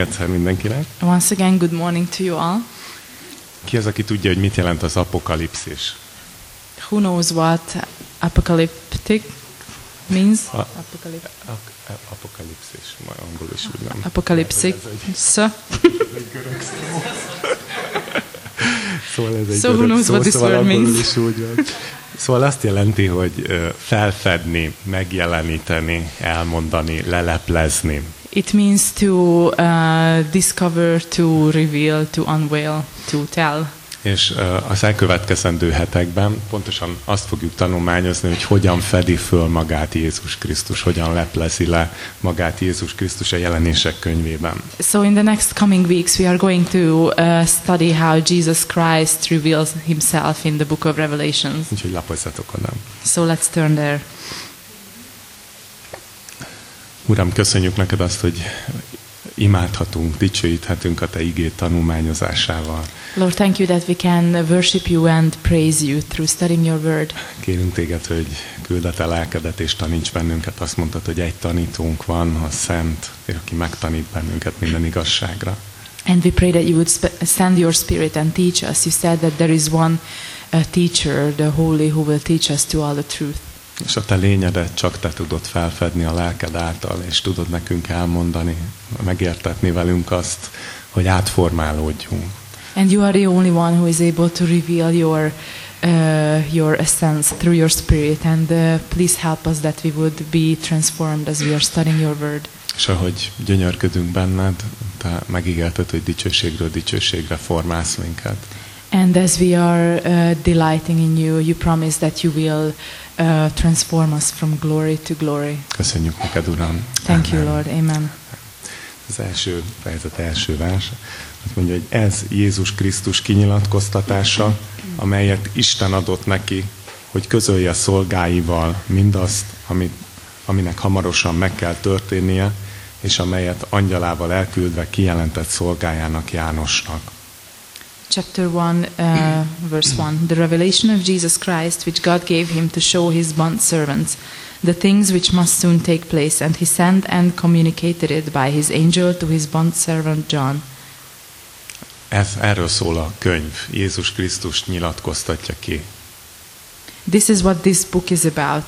Egyszer mindenkinek. Once again, good morning to you all. Ki az, aki tudja, hogy mit jelent az apokalipszis? Who knows what apocalyptic means? Apokalipszis, majd angol is úgy nem. Apocalyptic. Szóval ez egy So who knows what this word means? Szóval azt jelenti, hogy felfedni, megjeleníteni, elmondani, leleplezni. It means to discover, to reveal, to unveil, to tell. És az elkövetkezendő hetekben pontosan azt fogjuk tanulmányozni, hogy hogyan fedi föl magát Jézus Krisztus, hogyan leplezi le magát Jézus Krisztus a Jelenések könyvében. So in the next coming weeks we are going to study how Jesus Christ reveals himself in the book of Revelations. Úgyhogy lapozzatok oda. So let's turn there. Uram, köszönjük neked azt, hogy imádhatunk, dicsőíthetünk a te igéd tanulmányozásával. Lord, thank you that we can worship you and praise you through studying your word. Kérünk téged, hogy küld a te lelkedet és taníts bennünket. Azt mondtad, hogy egy tanítónk van, a Szent, aki megtanít bennünket minden igazságra. And we pray that you would send your Spirit and teach us. You said that there is one teacher, the Holy, who will teach us to all the truth. És a te lényedet csak te tudod felfedni a lelked által, és tudod nekünk elmondani, megértetni velünk azt, hogy átformálódjunk. And you are the only one who is able to reveal your essence through your Spirit. And please help us that we would be transformed as we are studying your word. És ahogy gyönyörködünk benned, te megígérted, hogy dicsőségről dicsőségre formálsz minket. And as we are delighting in you, you promise that you will transform us from glory to glory. Köszönjük neked, Uram. Thank you, Lord. Amen. Az első fejezet első vers azt mondja, hogy ez Jézus Krisztus kinyilatkoztatása, amelyet Isten adott neki, hogy közölje szolgáival mindazt, aminek hamarosan meg kell történnie, és amelyet angyalával elküldve kijelentett szolgájának, Jánosnak. Chapter 1, verse 1. The revelation of Jesus Christ, which God gave him to show his bondservants, the things which must soon take place, and he sent and communicated it by his angel to his bondservant John. Erről szól a könyv. Jézus Krisztust nyilatkoztatja ki. This is what this book is about.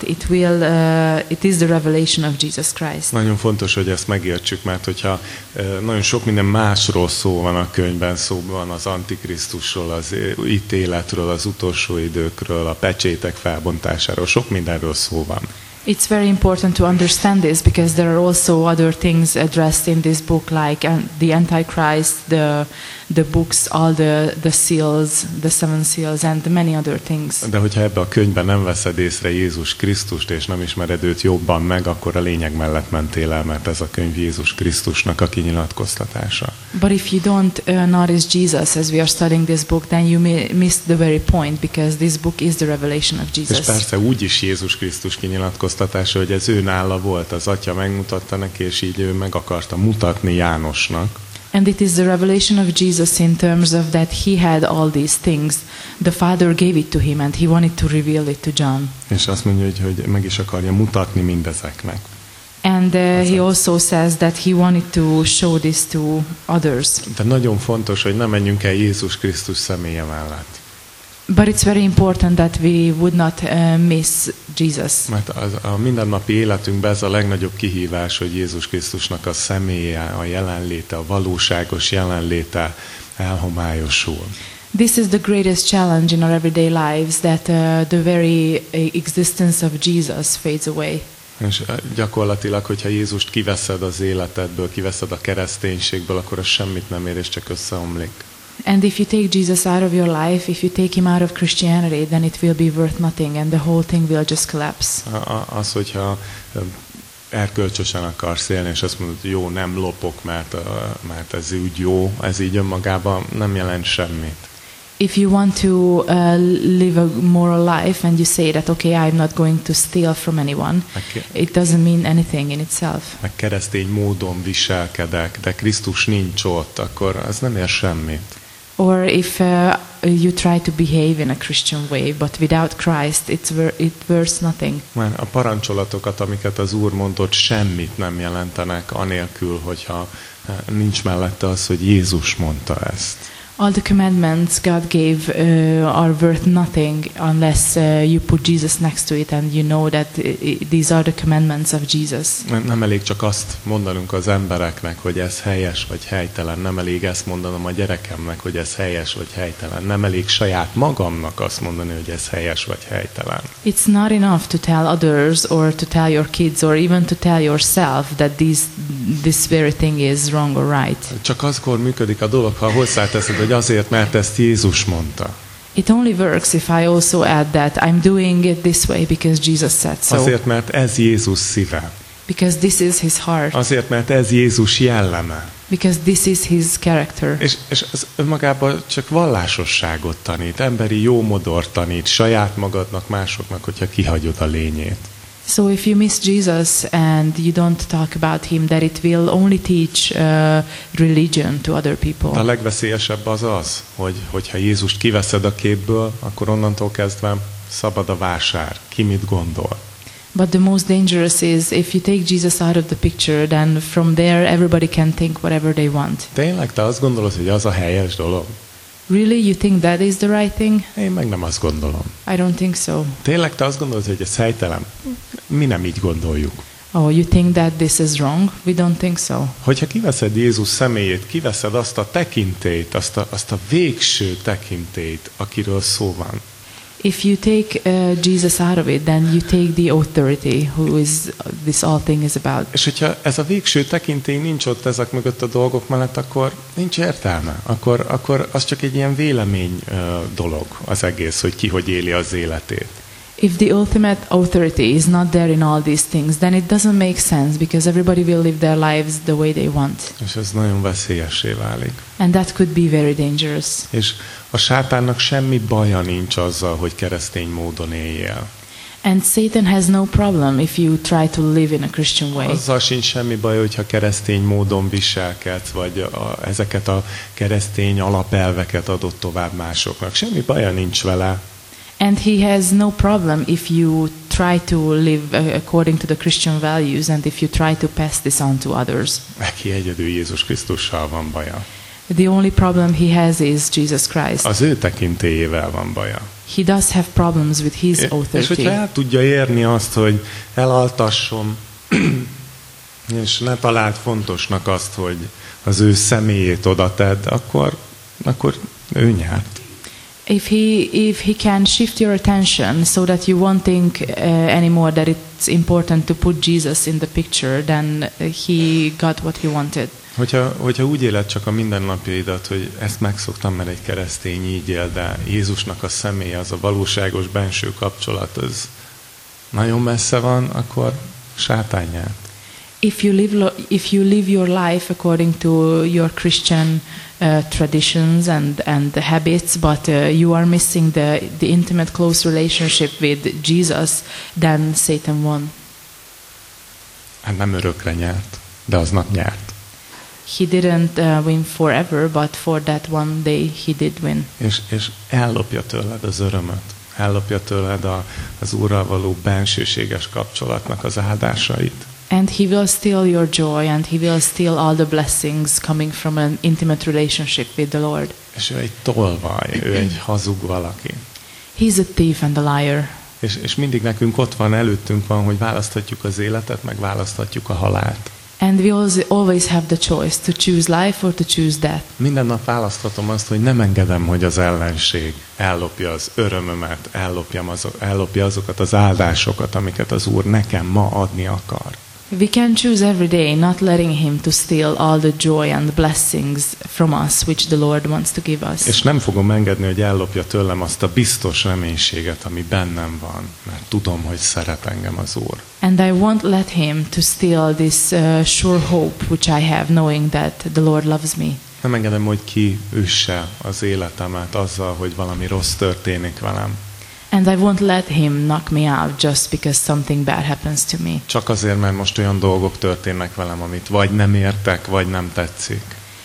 It is the revelation of Jesus Christ. Nagyon fontos, hogy ezt megértsük, mert hogyha nagyon sok minden másról szó van a könyvben, szó van az Antikrisztusról, az ítéletről, az utolsó időkről, a pecsétek felbontásáról, sok mindenről szó van. It's very important to understand this because there are also other things addressed in this book, like the Antichrist, the books, all the seals, the seven seals, and many other things. De hogyha ebbe a könyvben nem veszed észre Jézus Krisztust, és nem ismered őt jobban meg, akkor a lényeg mellett mentél el, mert ez a könyv Jézus Krisztusnak a kinyilatkoztatása. But if you don't notice Jesus as we are studying this book, then you miss the very point, because this book is the revelation of Jesus. És persze úgy is Jézus Krisztus kinyilatkoztatása, hogy ez ő nála volt, az Atya megmutatta neki, és így ő meg akarta mutatni Jánosnak. And it is the revelation of Jesus in terms of that he had all these things. The Father gave it to him and he wanted to reveal it to John. És azt mondja, hogy meg is akarja mutatni mindezeknek. And he also says that he wanted to show this to others. De nagyon fontos, hogy ne menjünk el Jézus Krisztus személye mellett. But it's very important that we would not miss Jesus. Mert a mindennapi életünkben ez a legnagyobb kihívás, hogy Jézus Krisztusnak a személye, a jelenléte, a valóságos jelenléte elhomályosul. This is the greatest challenge in our everyday lives, that the very existence of Jesus fades away. És gyakorlatilag, hogyha Jézust kiveszed az életedből, kiveszed a kereszténységből, akkor az semmit nem ér, és csak összeomlik. And if you take Jesus out of your life, if you take him out of Christianity, then it will be worth nothing and the whole thing will just collapse. Az, hogyha erkölcsösen akarsz élni, és azt mondod, hogy jó, nem lopok, mert ez úgy jó, ez így önmagában nem jelent semmit. If you want to live a moral life and you say that, okay, I'm not going to steal from anyone, it doesn't mean anything in itself. Meg keresztény módon viselkedek, de Krisztus nincs ott, akkor az nem ér semmit. Or if you try to behave in a Christian way, but without Christ, it worth nothing. Mert a parancsolatokat, amiket az Úr mondott, semmit nem jelentenek anélkül, hogyha nincs mellette az, hogy Jézus mondta ezt. All the commandments God gave are worth nothing unless you put Jesus next to it and you know that these are the commandments of Jesus. Nem elég csak azt mondanunk az embereknek, hogy ez helyes vagy helytelen. Nem elég ezt mondanom a gyerekemnek, hogy ez helyes vagy helytelen. Nem elég saját magamnak azt mondani, hogy ez helyes vagy helytelen. It's not enough to tell others or to tell your kids or even to tell yourself that this very thing is wrong or right. Csak azkor működik a dolog, ha hozzáteszed, hogy azért, mert ezt Jézus mondta. It only works if I also add that I'm doing it this way because Jesus said so. Azért, mert ez Jézus szíve. Because this is his heart. Azért, mert ez Jézus jelleme. Because this is his character. És ez önmagában csak vallásosságot tanít, emberi jómodort tanít, saját magadnak, másoknak, hogyha kihagyod a lényét. So if you miss Jesus and you don't talk about him, that it will only teach religion to other people. A legveszélyesebb az, hogyha Jézust kiveszed a képből, akkor onnantól kezdve szabad a vásár. Ki mit gondol? But the most dangerous is if you take Jesus out of the picture, then from there everybody can think whatever they want. Tényleg te azt gondolod, hogy az a helyes dolog? Really, you think that is the right thing? Én meg nem azt gondolom. I don't think so. Tényleg te azt gondolod, hogy ez helytelen? Mi nem így gondoljuk. Oh, you think that this is wrong? We don't think so. Hogyha kiveszed Jézus személyét, kiveszed azt a tekintélyt, azt a végső tekintélyt, akiről szó van. If you take Jesus out of it, then you take the authority who is this all thing is about. És hogyha ez a végső tekintély nincs ott ezek mögött a dolgok mellett, akkor nincs értelme. Akkor az csak egy ilyen vélemény dolog az egész, hogy ki hogy éli az életét. If the ultimate authority is not there in all these things, then it doesn't make sense because everybody will live their lives the way they want. És ez nagyon veszélyessé válik. And that could be very dangerous. És a sátánnak semmi baja nincs azzal, hogy keresztény módon éljél. And Satan has no problem if you try to live in a Christian way. Azzal sincs semmi baj, hogyha keresztény módon viselkedsz, vagy ezeket a keresztény alapelveket adott tovább másoknak. Semmi baja nincs vele. And he has no problem if you try to live according to the Christian values and if you try to pass this on to others. Neki egyedül Jézus Krisztussal van baja. The only problem he has is Jesus Christ. Az ő tekintélyével van baja. He does have problems with his authority. És hogyha el tudja érni azt, hogy elaltasson, és ne találd fontosnak azt, hogy az ő személyét oda tedd, akkor ő nyert. If he can shift your attention so that you won't think anymore that it's important to put Jesus in the picture, then he got what he wanted. Hogyha úgy éled csak a mindennapjaidat, hogy ezt megszoktam, mert egy keresztény így él, de Jézusnak a személye, az a valóságos benső kapcsolat, az nagyon messze van, akkor sátán nyert. If you live your life according to your Christian traditions and the habits, but you are missing the intimate, close relationship with Jesus, then Satan won. Hát nem örökre nyert, de aznap nyert. He didn't win forever, but for that one day he did win. És ellopja tőled az örömöt. Ellopja tőled az Úrral való bensőséges kapcsolatnak az áldásait. And he will steal your joy, and he will steal all the blessings coming from an intimate relationship with the Lord. És ő egy tolvaj, ő egy hazug valaki. He's a thief and a liar. És mindig nekünk ott van, előttünk van, hogy választhatjuk az életet, meg választhatjuk a halált. And we always have the choice to choose life or to choose death. Minden nap választhatom azt, hogy nem engedem, hogy az ellenség ellopja az örömömet, ellopja azokat az áldásokat, amiket az Úr nekem ma adni akar. We can choose every day not letting him to steal all the joy and blessings from us which the Lord wants to give us. És nem fogom engedni, hogy ellopja tőlem azt a biztos reménységet, ami bennem van, mert tudom, hogy szeret engem az Úr. And I won't let him to steal this sure hope which I have, knowing that the Lord loves me. Nem engedem, hogy kiüsse az életemet azzal, hogy valami rossz történik velem. And I won't let him knock me out just because something bad happens to me. Csak azért, mert most olyan dolgok történnek velem, amit vagy nem értek, vagy nem tetszik.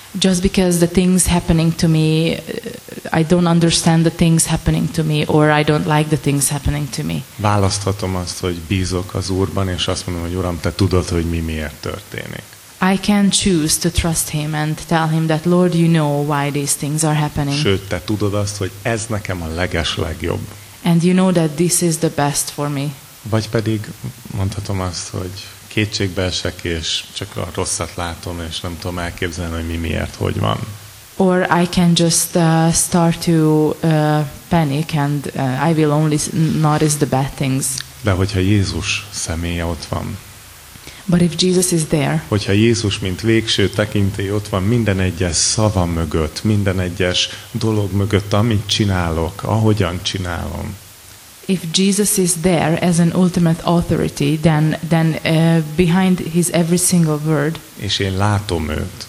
just because the things happening to me, I don't understand the things happening to me, or I don't like the things happening to me. Választhatom azt, hogy bízok az Úrban, és azt mondom, hogy Uram, Te tudod, hogy mi miért történik. I can choose to trust Him and tell Him that, Lord, you know why these things are happening. Sőt, Te tudod azt, hogy ez nekem a legeslegjobb. And you know that this is the best for me. Vagy pedig mondhatom azt, hogy kétségbe esek, és csak a rosszat látom, és nem tudom elképzelni, hogy mi miért, hogy van. Or I can just start to panic and I will only notice the bad things. De hogyha Jézus személye ott van, But if Jesus is there, hogyha Jézus, mint végső tekintély ott van minden egyes szava mögött, minden egyes dolog mögött, amit csinálok, ahogyan csinálom, if Jesus is there as an ultimate authority, then behind His every single word, és én látom őt,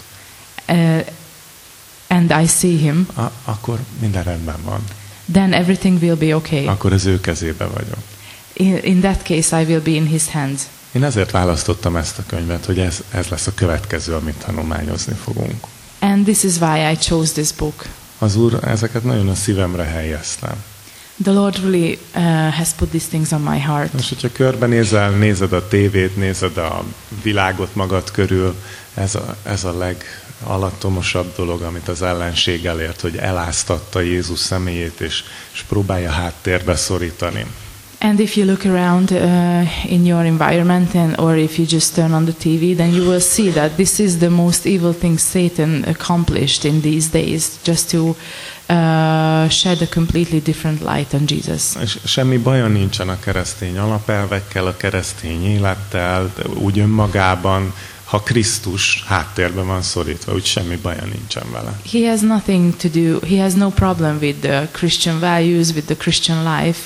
and I see Him, akkor minden rendben van. then everything will be okay. Akkor az ő kezébe vagyok. In that case, I will be in His hands. Én ezért választottam ezt a könyvet, hogy ez lesz a következő, amit tanulmányozni fogunk. And this is why I chose this book. Az Úr ezeket nagyon a szívemre helyezte. The Lord really has put these things on my heart. És hogyha körbenézel, nézed a tévét, nézed a világot magad körül, ez a legalattomosabb dolog, amit az ellenség elért, hogy eláztatta Jézus személyét, és próbálja háttérbe szorítani. And if you look around in your environment, or if you just turn on the TV, then you will see that this is the most evil thing Satan accomplished in these days, just to shed a completely different light on Jesus. És semmi baja nincsen a keresztény alapelvekkel, a keresztény élettel, úgy önmagában, ha Krisztus háttérben van szorítva, úgy semmi baja nincsen vele. He has nothing to do, he has no problem with the Christian values, with the Christian life,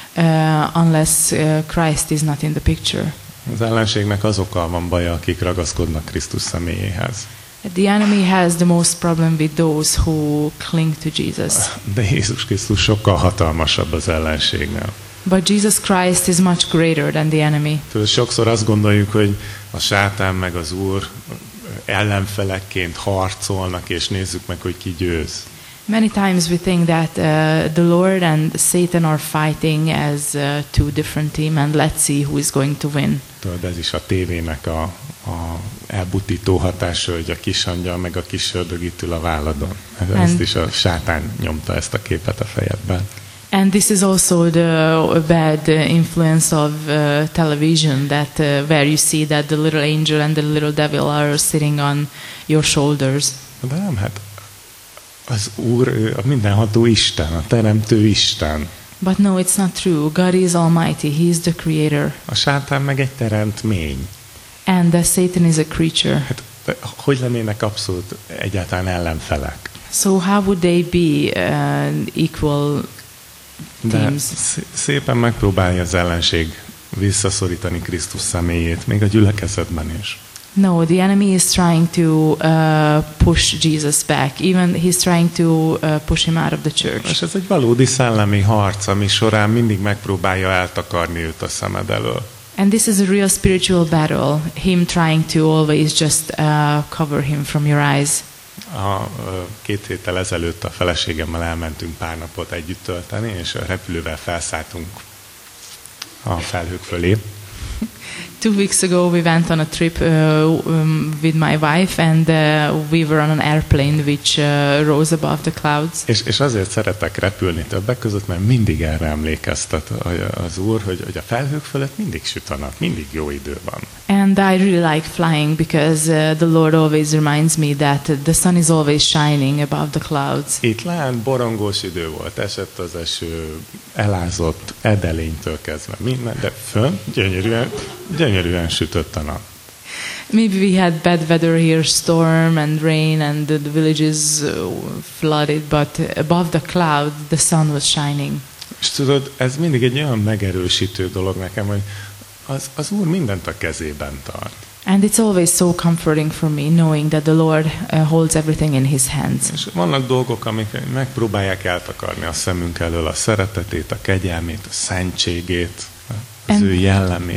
unless Christ is not in the picture. Az ellenségnek azokkal van baja, akik ragaszkodnak Krisztus személyéhez. The enemy has the most problem with those who cling to Jesus. De Jézus Krisztus sokkal hatalmasabb az ellenségnél. But Jesus Christ is much greater than the enemy. Sokszor azt gondoljuk, hogy a sátán meg az Úr ellenfelekként harcolnak, és nézzük meg, hogy ki győz. Many times we think that the Lord and Satan are fighting as two different teams, and let's see who is going to win. Tudod, ez is a tévének a elbutító hatása, hogy a kis angyal meg a kis ördög itt ül a válladon. Ezt is a sátán nyomta ezt a képet a fejedben. And this is also the bad influence of television, that where you see that the little angel and the little devil are sitting on your shoulders. De nem, hát az Úr, ő a mindenható Isten, a teremtő Isten. But no, it's not true. God is almighty. He is the creator. A sátán meg egy teremtmény. And the Satan is a creature. Hát, hogy lennének abszolút egyáltalán ellenfelek? So how would they be equal teams? De szépen megpróbálja az ellenség visszaszorítani Krisztus személyét, még a gyülekezetben is. No, the enemy is trying to push Jesus back. Even he's trying to push him out of the church. És ez egy valódi szellemi harc, ami során mindig megpróbálja eltakarni őt a szemed elől. And this is a real spiritual battle, him trying to always just cover him from your eyes. 2 héttel ezelőtt a feleségemmel elmentünk pár napot együtt tölteni, és a repülővel felszálltunk a felhők fölé. 2 weeks ago we went on a trip with my wife, and we were on an airplane which rose above the clouds. És azért szeretek repülni többek között, mert mindig erre emlékeztet az Úr, hogy a felhők fölött mindig süt a nap, mindig jó idő van. And I really like flying because the Lord always reminds me that the sun is always shining above the clouds. Itt lent borongós idő volt, esett az eső, elázott edelénytől kezdve minden, de fönn gyönyörűen sütött a nap. Maybe we had bad weather here, storm and rain, and the villages flooded, but above the cloud the sun was shining. És tudod, ez mindig egy olyan megerősítő dolog nekem, hogy az Úr mindent a kezében tart. And it's always so comforting for me knowing that the Lord holds everything in His hands. És vannak dolgok, amik megpróbálják eltakarni a szemünk elől a szeretetét, a kegyelmét, a szentségét, az ő jellemét.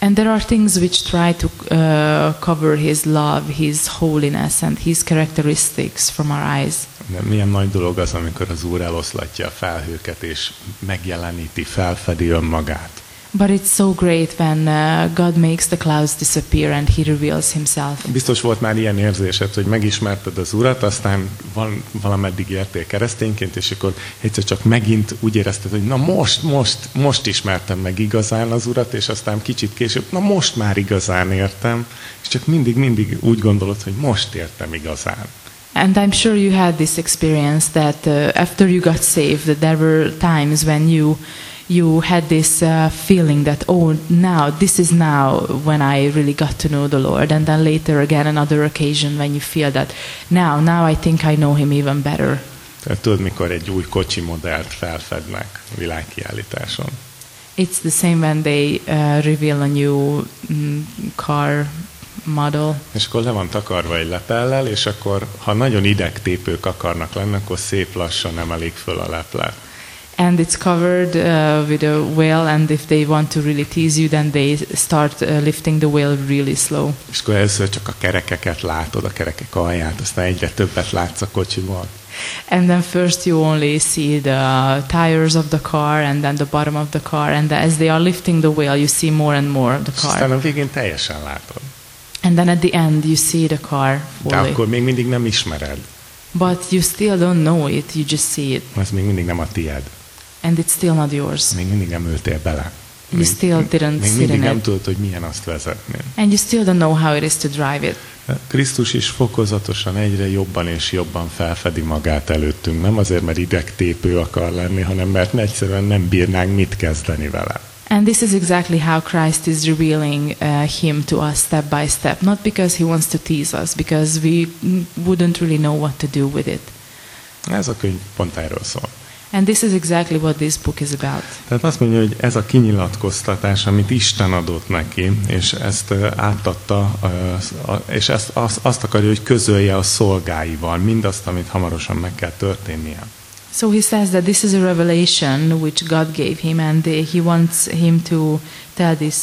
And there are things which try to cover his love, his holiness, and his characteristics from our eyes. De milyen nagy dolog az, amikor az Úr eloszlatja a felhőket, és megjeleníti, felfedi önmagát. But it's so great when God makes the clouds disappear and he reveals himself. Biztos volt már ilyen érzésed, hogy megismerted az Urat, aztán valameddig értél keresztényként, és akkor egyszer csak megint úgy érezted, hogy na most ismertem meg igazán az Urat, és aztán kicsit később, na most már igazán értem, és csak mindig úgy gondolod, hogy most értem igazán. And I'm sure you had this experience that after you got saved, that there were times when you had this feeling that, oh, this is now when I really got to know the Lord. And then later again, another occasion when you feel that now I think I know him even better. Tehát tudod, mikor egy új kocsi modellt felfednek világkiállításon. It's the same when they reveal a new car model. És akkor le van takarva egy lepellel, és akkor, ha nagyon idegtépők akarnak lenni, akkor szép lassan emelik föl a leplet. And it's covered with a whale, and if they want to really tease you, then they start lifting the whale really slow. És akkor először csak a kerekeket látod, a kerekek alját, aztán egyre többet látsz a kocsiból. And then first you only see the tires of the car, and then the bottom of the car, and as they are lifting the whale, you see more and more of the És car. aztán a végén teljesen látod. And then at the end you see the car De fully. akkor még mindig nem ismered. But you still don't know it, you just see it. Az még mindig nem a tied. And it's still not yours. Még mindig nem ültél bele. You still didn't még sit mindig in nem it. tudod, hogy milyen azt vezetni. And you still don't know how it is to drive it. Krisztus is fokozatosan egyre jobban és jobban felfedi magát előttünk. Nem azért, mert idegtépő akar lenni, hanem mert egyszerűen nem bírnánk mit kezdeni vele. And this is exactly how Christ is revealing him to us step by step. Not because he wants to tease us, because we wouldn't really know what to do with it. Ez a könyv pont erről szól. And this is exactly what this book is about. Tehát azt mondja, hogy ez a kinyilatkoztatás, amit Isten adott neki, és ezt átadta, és azt akarja, hogy közölje a szolgáival, mindazt, amit hamarosan meg kell történnie. So he says that this is a revelation which God gave him, and he wants him to tell this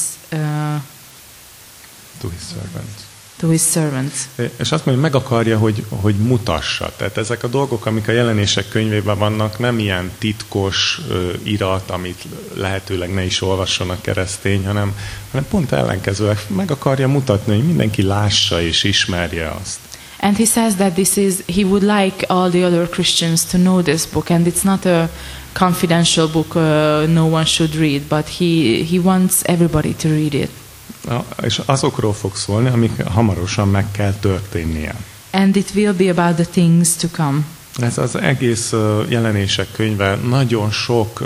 To his servants. to his servants. És azt mondja, meg akarja, hogy mutassa. Tehát ezek a dolgok, amik a jelenések könyvében vannak, nem ilyen titkos irat, amit lehetőleg ne is olvasson a keresztény, hanem pont ellenkezőleg meg akarja mutatni, hogy mindenki lássa és ismerje azt. And he says that he would like all the other Christians to know this book, and it's not a confidential book no one should read, but he wants everybody to read it. És azokról fog szólni, amik hamarosan meg kell történnie. And it will be about the things to come. Ez az egész jelenések könyve nagyon sok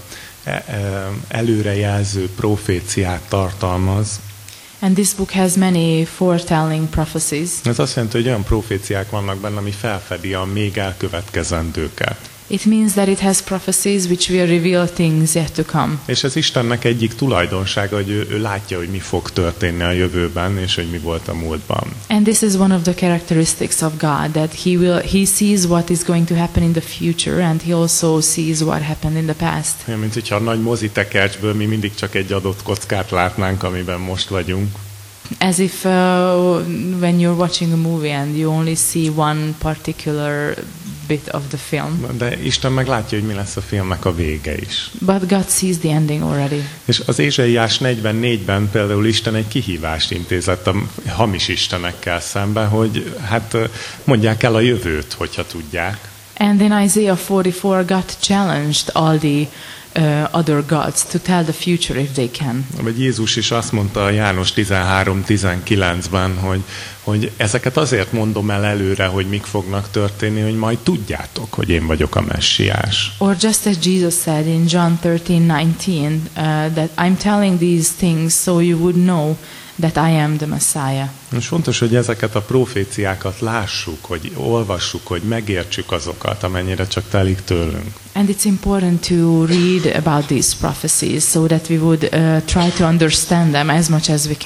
előrejelző proféciát tartalmaz. And this book has many foretelling prophecies. Ez azt jelenti, hogy olyan proféciák vannak benne, ami felfedi a még elkövetkezendőket. It means that it has prophecies which will reveal things yet to come. És ez Istennek egyik tulajdonsága, hogy ő látja, hogy mi fog történni a jövőben, és hogy mi volt a múltban. And this is one of the characteristics of God, that he sees what is going to happen in the future, and he also sees what happened in the past. Olyan, mint hogyha a nagy mozitekercsből mi mindig csak egy adott kockát látnánk, amiben most vagyunk. As if when you're watching a movie and you only see one particular bit of the film. De Isten meg látja, hogy mi lesz a filmnek a vége is. But God sees the ending already. És az Ézsaiás 44-ben például Isten egy kihívást intézett a hamis istenekkel szemben, hogy hát mondják el a jövőt, hogyha tudják. And in Isaiah 44, God challenged all the other gods to tell the future if they can. Vagy Jézus is azt mondta a János 13-19-ben, hogy ezeket azért mondom el előre, hogy mik fognak történni, hogy majd tudjátok, hogy én vagyok a messiás. Or just as Jesus said in John 13:19, that I'm telling these things so you would know that I am the Messiah. És fontos, hogy ezeket a proféciákat lássuk, hogy olvassuk, hogy megértsük azokat, amennyire csak telik tőlünk. And it's important to read about these prophecies so that we would try to understand them as much as we can.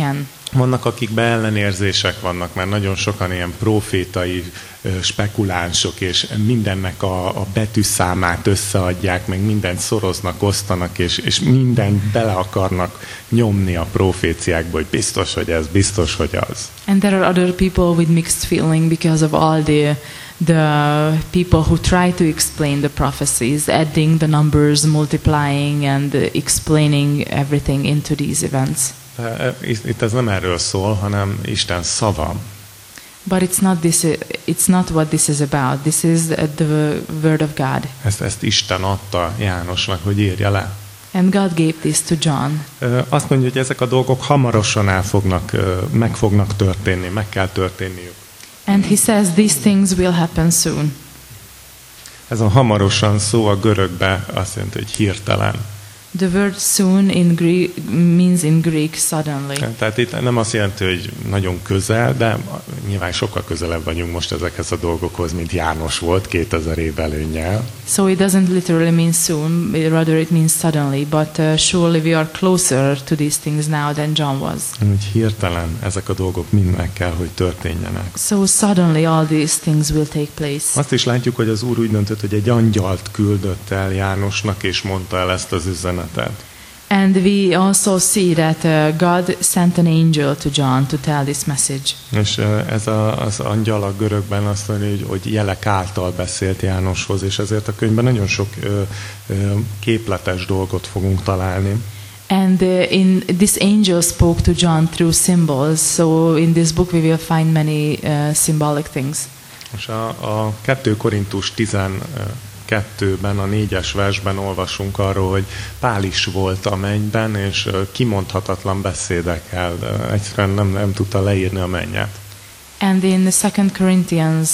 Vannak, akikben ellenérzések vannak, mert nagyon sokan ilyen profétai spekulánsok, és mindennek a betűszámát összeadják, meg mindent szoroznak, osztanak, és mindent bele akarnak nyomni a proféciákba, hogy biztos, hogy ez, biztos, hogy az. And there are other people with mixed feeling because of all the people who try to explain the prophecies, adding the numbers, multiplying and explaining everything into these events. Itt ez nem erről szól, hanem Isten szava. But it's not what this is about. This is the word of God. Ezt Isten adta Jánosnak, hogy írja le. And God gave this to John. Azt mondja, hogy ezek a dolgok hamarosan meg fognak történni, meg kell történniük. And he says these things will happen soon. Ez a hamarosan szó a görögben azt jelenti, hogy hirtelen. The word soon in Greek means in Greek suddenly. Tehát itt nem azt jelenti, hogy nagyon közel, de nyilván sokkal közelebb vagyunk most ezekhez a dolgokhoz, mint János volt 2000 év előnnyel. So it doesn't literally mean soon, rather it means suddenly, but surely we are closer to these things now than John was. Úgy hirtelen ezek a dolgok mind meg kell, hogy történjenek. So suddenly all these things will take place. Azt is látjuk, hogy az Úr úgy döntött, hogy egy angyalt küldött el Jánosnak, és mondta el ezt az üzenetet. And we also see that God sent an angel to John to tell this message. És ez az angyal a görögben azt mondja, hogy jelek által beszélt Jánoshoz, és ezért a könyvben nagyon sok képletes dolgot fogunk találni. And in this angel spoke to John through symbols. So in this book we will find many symbolic things. És a 2 Korintus 12-ben, a 4-es versben olvasunk arról, hogy Pál is volt a mennyben, és kimondhatatlan beszédekkel egyszerűen nem tudta leírni a mennyet. And in the 2 Corinthians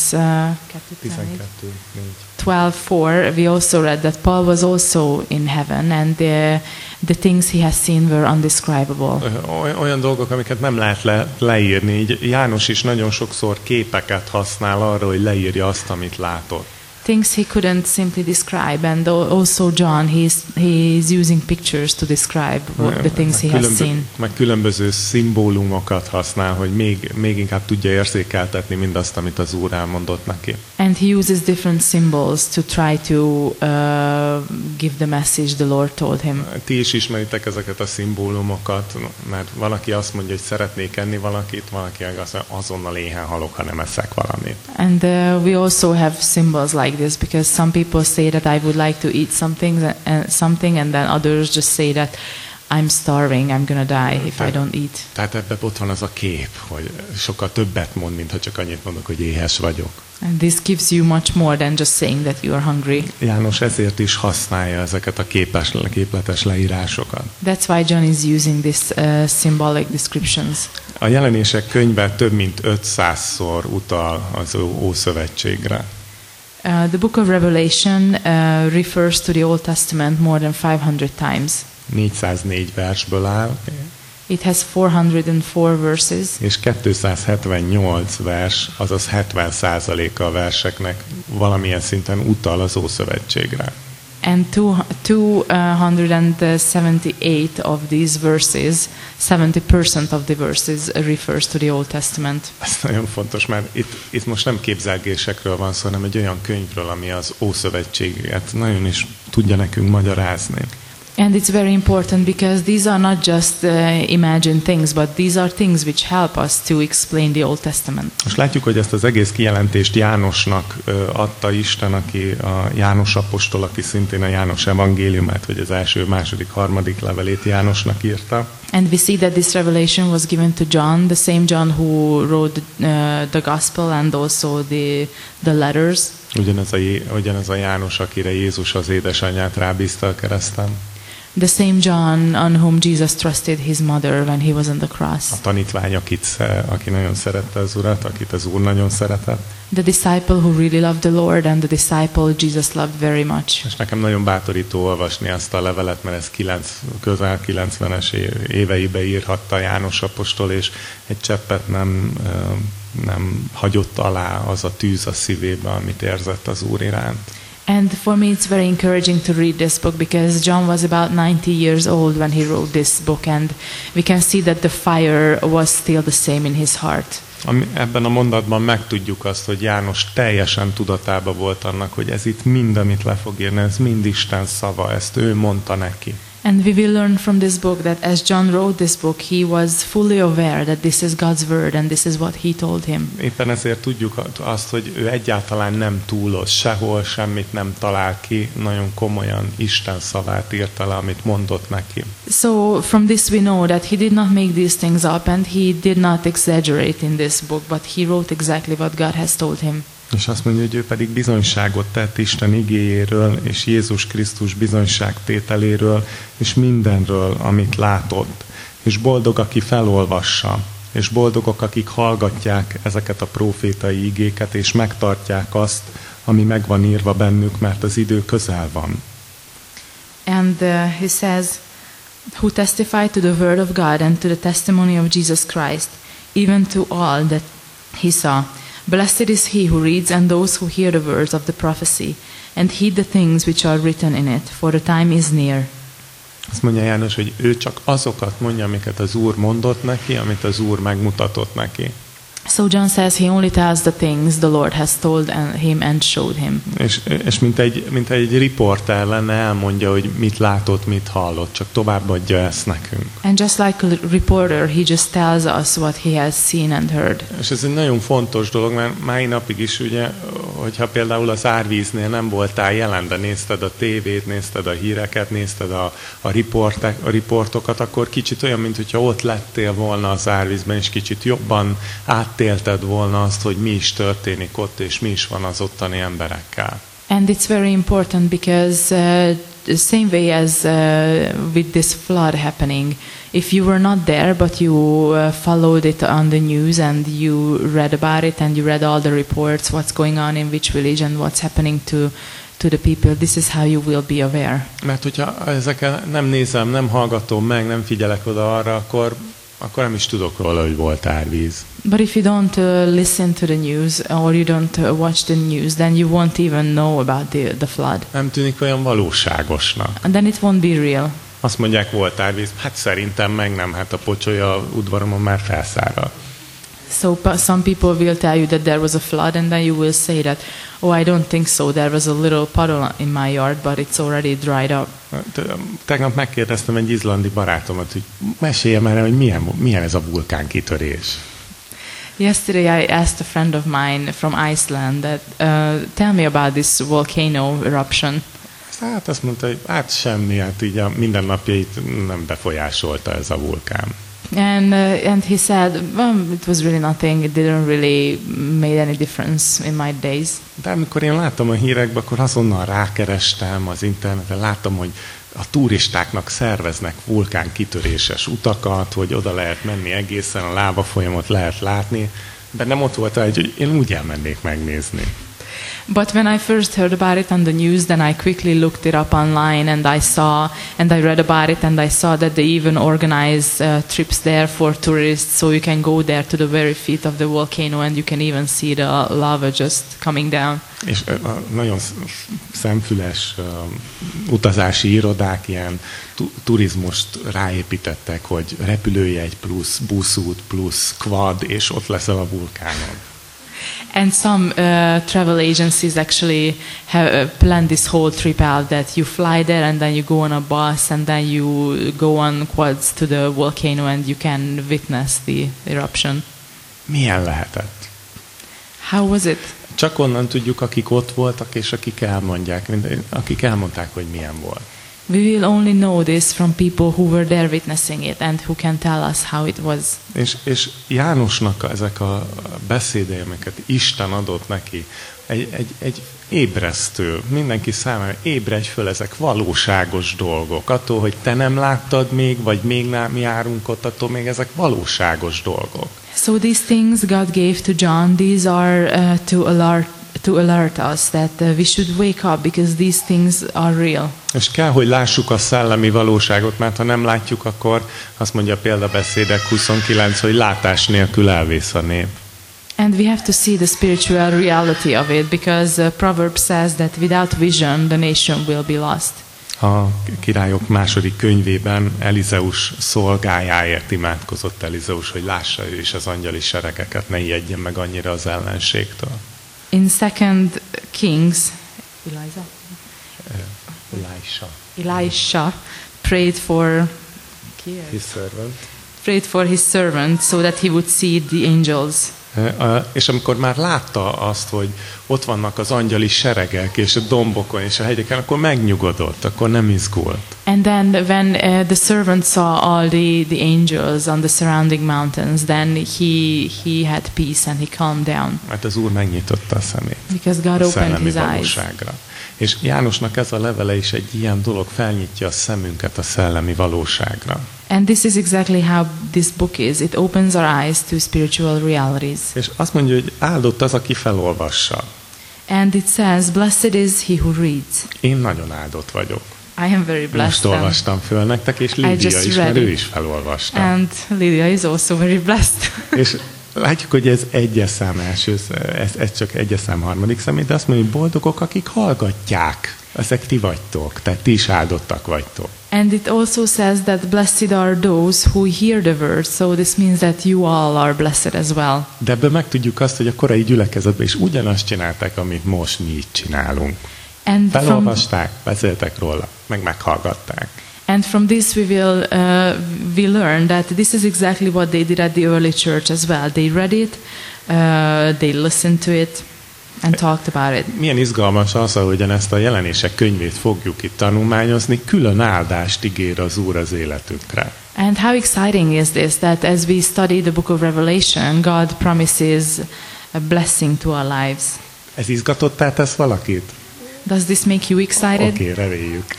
12:4, we also read that Paul was also in heaven, and the things he has seen were undescribable. Olyan dolgok, amiket nem lehet leírni. Így János is nagyon sokszor képeket használ arra, hogy leírja azt, amit látott. Things he couldn't simply describe, and also John, he's using pictures to describe the things he has seen. Meg különböző szimbólumokat használ, hogy még inkább tudja érzékeltetni mindazt, amit az Úr elmondott neki. And he uses different symbols to try to give the message the Lord told him. Ti is ismeritek ezeket a szimbólumokat, mert valaki azt mondja, hogy szeretnék enni valakit, valaki azt mondja, azonnal éhen halok, ha nem eszek valamit. And we also have symbols like this, because some people say that I would like to eat something, and then others just say that I'm starving, I'm gonna die if I don't eat. Tehát ebben ott van az a kép, hogy sokkal többet mond, mint ha csak annyit mondok, hogy éhes vagyok. And this gives you much more than just saying that you are hungry. János ezért is használja ezeket a képletes leírásokat. That's why John is using this symbolic descriptions. A Jelenések könyve több mint 500-szor utal az Ószövetségre. The book of Revelation refers to the Old Testament more than 500 times. 404 versből áll. It has 404 verses. És 278 vers, azaz 70%-a a verseknek valamilyen szinten utal az Ószövetségre. And 278 of these verses, 70% of the verses refers to the Old Testament. Ez nagyon fontos, mert itt most nem képzelgésekről van szó, hanem egy olyan könyvről, ami az Ószövetséget nagyon is tudja nekünk magyarázni. And it's very important because these are not just imagined things, but these are things which help us to explain the Old Testament. Most látjuk, hogy ezt az egész kijelentést Jánosnak adta Isten, aki a János apostol, aki szintén a János evangéliumát, vagy az első, második, harmadik levelét Jánosnak írta. And we see that this revelation was given to John, the same John who wrote the Gospel and also the letters. Ugyanez a János, akire Jézus az édesanyját rábízta a kereszten. The same John on whom Jesus trusted his mother when he was on the cross. A tanítvány, aki nagyon szerette az Urat, akit az Úr nagyon szeretett. The disciple who really loved the Lord, and the disciple Jesus loved very much. És nekem nagyon bátorító olvasni azt a levelet, mert ez közel 90-es éveibe írhatta János apostol, és egy cseppet nem hagyott alá az a tűz a szívébe, amit érzett az Úr iránt. And for me it's very encouraging to read this book because John was about 90 years old when he wrote this book, and we can see that the fire was still the same in his heart. Ebben a mondatban megtudjuk azt, hogy János teljesen tudatában volt annak, hogy ez itt mind, amit le fog írni, ez mind Isten szava, ezt ő mondta neki. And we will learn from this book that as John wrote this book, he was fully aware that this is God's word and this is what he told him. Éppen ezért tudjuk azt, hogy ő egyáltalán nem túloz, sehol semmit nem talál ki, nagyon komolyan Isten szavát írta le, amit mondott neki. So from this we know that he did not make these things up and he did not exaggerate in this book, but he wrote exactly what God has told him. És azt mondja, hogy ő pedig bizonyságot tett Isten igéjéről, és Jézus Krisztus bizonyságtételéről, és mindenről, amit látott. És boldog, aki felolvassa, és boldogok, akik hallgatják ezeket a prófétai igéket, és megtartják azt, ami meg van írva bennük, mert az idő közel van. And he says, who testify to the word of God and to the testimony of Jesus Christ, even to all that he saw. Blessed is he who reads and those who hear the words of the prophecy and heed the things which are written in it, for the time is near. Azt mondja János, hogy ő csak azokat mondja, amiket az Úr mondott neki, amit az Úr megmutatott neki. So John says he only tells the things the Lord has told him and showed him. És mint egy riporter lenne, elmondja, hogy mit látott, mit hallott, csak továbbadja ezt nekünk. And just like a reporter, he just tells us what he has seen and heard. És ez egy nagyon fontos dolog, mert mai napig is ugye, hogyha például az árvíznél nem voltál jelen, de nézted a tévét, nézted a híreket, nézted a riportokat, akkor kicsit olyan, mint hogyha ott lettél volna az árvízben, és kicsit jobban áttélted volna azt, hogy mi is történik ott, és mi is van az ottani emberekkel. And it's very important because the same way as with this flood happening, if you were not there but you followed it on the news and you read about it and you read all the reports, what's going on in which village and what's happening to the people, this is how you will be aware. Mert hogyha ezeket nem nézem, nem hallgatom meg, nem figyelek oda arra, akkor nem is tudok róla, hogy volt árvíz. But if you don't listen to the news or you don't watch the news, then you won't even know about the flood. Nem tűnik olyan valóságosnak. And then it won't be real. Azt mondják, volt árvíz. Hát szerintem meg nem, hát a pocsolya udvaromon már felszáradt. So some people will tell you that there was a flood and then you will say that, oh, I don't think so, there was a little puddle in my yard, but it's already dried up. Tegnap megkérdeztem egy izlandi barátomat, hogy mesélje már, hogy milyen ez a vulkánkitörés. Yesterday I asked a friend of mine from Iceland that tell me about this volcano eruption. Hát azt mondta, hogy hát semmi, hát így a mindennapjait nem befolyásolta ez a vulkán. And he said, well, it was really nothing. It didn't really made any difference in my days. De amikor én láttam a hírekben, akkor azonnal rákerestem az interneten, láttam, hogy a turistáknak szerveznek vulkánkitöréses utakat, hogy oda lehet menni egészen, a lávafolyamot lehet látni, de nem ott volt, hogy én úgy elmennék megnézni. But when I first heard about it on the news, then I quickly looked it up online and I read about it and I saw that they even organize trips there for tourists, so you can go there to the very feet of the volcano and you can even see the lava just coming down. És nagyon szemfüles utazási irodák ilyen turizmust ráépítettek, hogy repülőjegy plusz, buszút plusz, quad, és ott leszel a vulkánon. And some travel agencies actually have planned this whole trip out, that you fly there and then you go on a bus and then you go on quads to the volcano and you can witness the eruption. Milyen lehetett? How was it? Csak onnan tudjuk, akik ott voltak, és akik elmondták, hogy milyen volt. We will only know this from people who were there witnessing it and who can tell us how it was. És Jánosnak ezek a beszédei, amiket Isten adott neki, egy ébresztő, mindenki számára ébredj föl, ezek valóságos dolgok. Attól, hogy te nem láttad még, vagy még nem járunk ott, attól még ezek valóságos dolgok. So these things God gave to John, these are to alert us that we should wake up because these things are real. És kell, hogy lássuk a szellemi valóságot, mert ha nem látjuk, akkor azt mondja a példabeszédek 29, hogy látás nélkül elvész a nép. And we have to see the spiritual reality of it, because Proverbs says that without vision the nation will be lost. A Királyok második könyvében Elizeus szolgájáért imádkozott Elizeus, hogy lássa ő is az angyali seregeket, ne ijedjen meg annyira az ellenségtől. In 2 Kings, Elisha prayed for his servant so that he would see the angels. És amikor már látta azt, hogy ott vannak az angyali seregek, és a dombokon, és a hegyeken, akkor megnyugodott, akkor nem izgult. And then when the servant saw all the angels on the surrounding mountains, then he had peace and he calmed down. Mert az Úr megnyitotta a szemét. Because God opened his eyes. És Jánosnak ez a levele is egy ilyen dolog, felnyitja a szemünket a szellemi valóságra. And this is exactly how this book is. It opens our eyes to spiritual realities. És azt mondja, hogy áldott az, aki felolvassa. And it says, blessed is he who reads. Én nagyon áldott vagyok. I am very blessed. Most olvastam föl nektek, és Lídia is, mert ő is felolvasta. And Lydia is also very blessed. És látjuk, hogy ez egyes szám első, ez csak egyes szám harmadik személy, de azt mondja, hogy boldogok, akik hallgatják. Ezek ti vagytok, tehát ti is áldottak vagytok. And it also says that blessed are those who hear the word, so this means that you all are blessed as well. De ebből megtudjuk azt, hogy a korai gyülekezetben is ugyanazt csinálták, amit most mi itt csinálunk. And felolvasták, beszéltek róla, meg meghallgatták. And from this we learn that this is exactly what they did at the early church as well. They read it, they listened to it, and talked about it. Milyen izgalmas az, ahogyan ezt a Jelenések könyvét fogjuk itt tanulmányozni, külön áldást ígér az Úr az életünkre. And how exciting is this, that as we study the book of Revelation, God promises a blessing to our lives. Ez izgatottá tesz valakit? Does this make you excited? Oké, reméljük.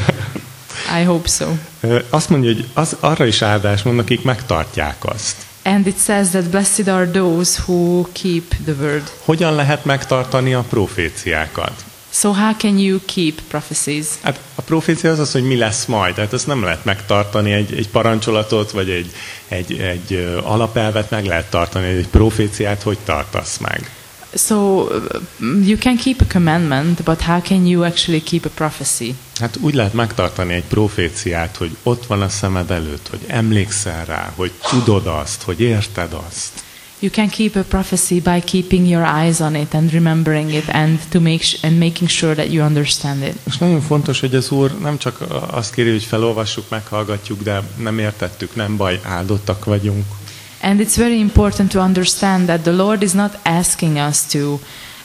I hope so. Azt mondja, hogy arra is áldás mond, akik megtartják azt. And it says that blessed are those who keep the word. Hogyan lehet megtartani a proféciákat? So how can you keep prophecies? Hát a profécia az, hogy mi lesz majd. Hát ezt nem lehet megtartani, egy parancsolatot, vagy egy alapelvet meg lehet tartani, egy proféciát hogy tartasz meg? So you can keep a commandment, but how can you actually keep a prophecy? Hát úgy lehet megtartani egy proféciát, hogy ott van a szemed előtt, hogy emlékszel rá, hogy tudod azt, hogy érted azt. You can keep a prophecy by keeping your eyes on it and remembering it, and making sure that you understand it. És nagyon fontos, hogy az Úr nem csak azt kéri, hogy felolvassuk, meghallgatjuk, de nem értettük, nem baj, áldottak vagyunk. And it's very important to understand that the Lord is not asking us to,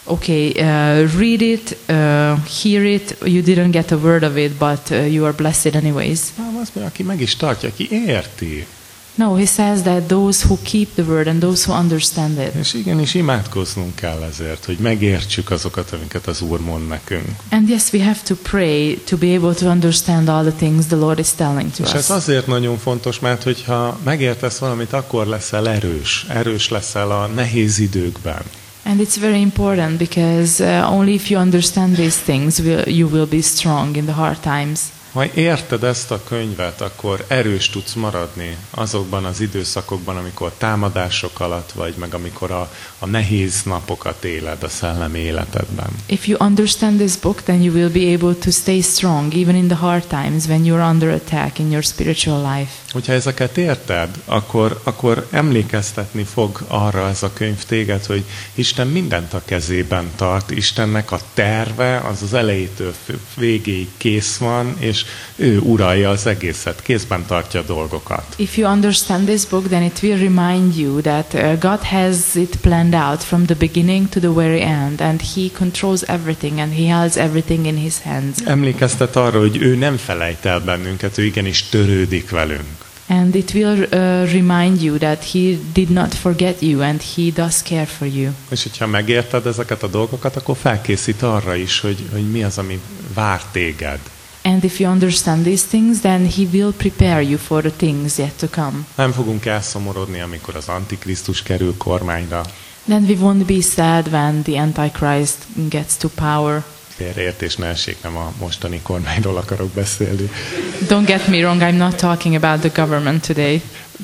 read it, hear it, you didn't get a word of it, but you are blessed anyways. Nem, azt mondja, aki meg is tartja, aki érti. No, he says that those who keep the word and those who understand it. És igenis imádkoznunk kell ezért, hogy megértsük azokat, amiket az Úr mond nekünk. And yes, we have to pray to be able to understand all the things the Lord is telling to us. És ez azért nagyon fontos, mert hogyha megértesz valamit, akkor leszel erős leszel a nehéz időkben. And it's very important because only if you understand these things you will be strong in the hard times. Ha érted ezt a könyvet, akkor erős tudsz maradni azokban az időszakokban, amikor támadások alatt vagy, meg amikor a nehéz napokat éled a szellemi életedben. If you understand this book, then you will be able to stay strong even in the hard times when you're under attack in your spiritual life. Hogyha ezeket érted, akkor emlékeztetni fog arra ez a könyv téged, hogy Isten mindent a kezében tart, Istennek a terve az elejétől végéig kész van, és ő uralja az egészet, kézben tartja a dolgokat. If you understand this book, then it will remind you that God has it planned out from the beginning to the very end, and He controls everything, and He holds everything in His hands. Emlékeztet arra, hogy ő nem felejt el bennünket, ő igenis törődik velünk. And it will remind you that He did not forget you, and He does care for you. És hogyha megérted ezeket a dolgokat, akkor felkészít arra is, hogy mi az, ami vár téged. And if you understand these things, then He will prepare you for the things yet to come. Nem fogunk elszomorodni, amikor az Antikrisztus kerül kormányra. Then we won't be sad when the Antichrist gets to power. Félreértés ne essék, nem a mostani kormányról akarok beszélni. Don't get me wrong, I'm not talking about the government today.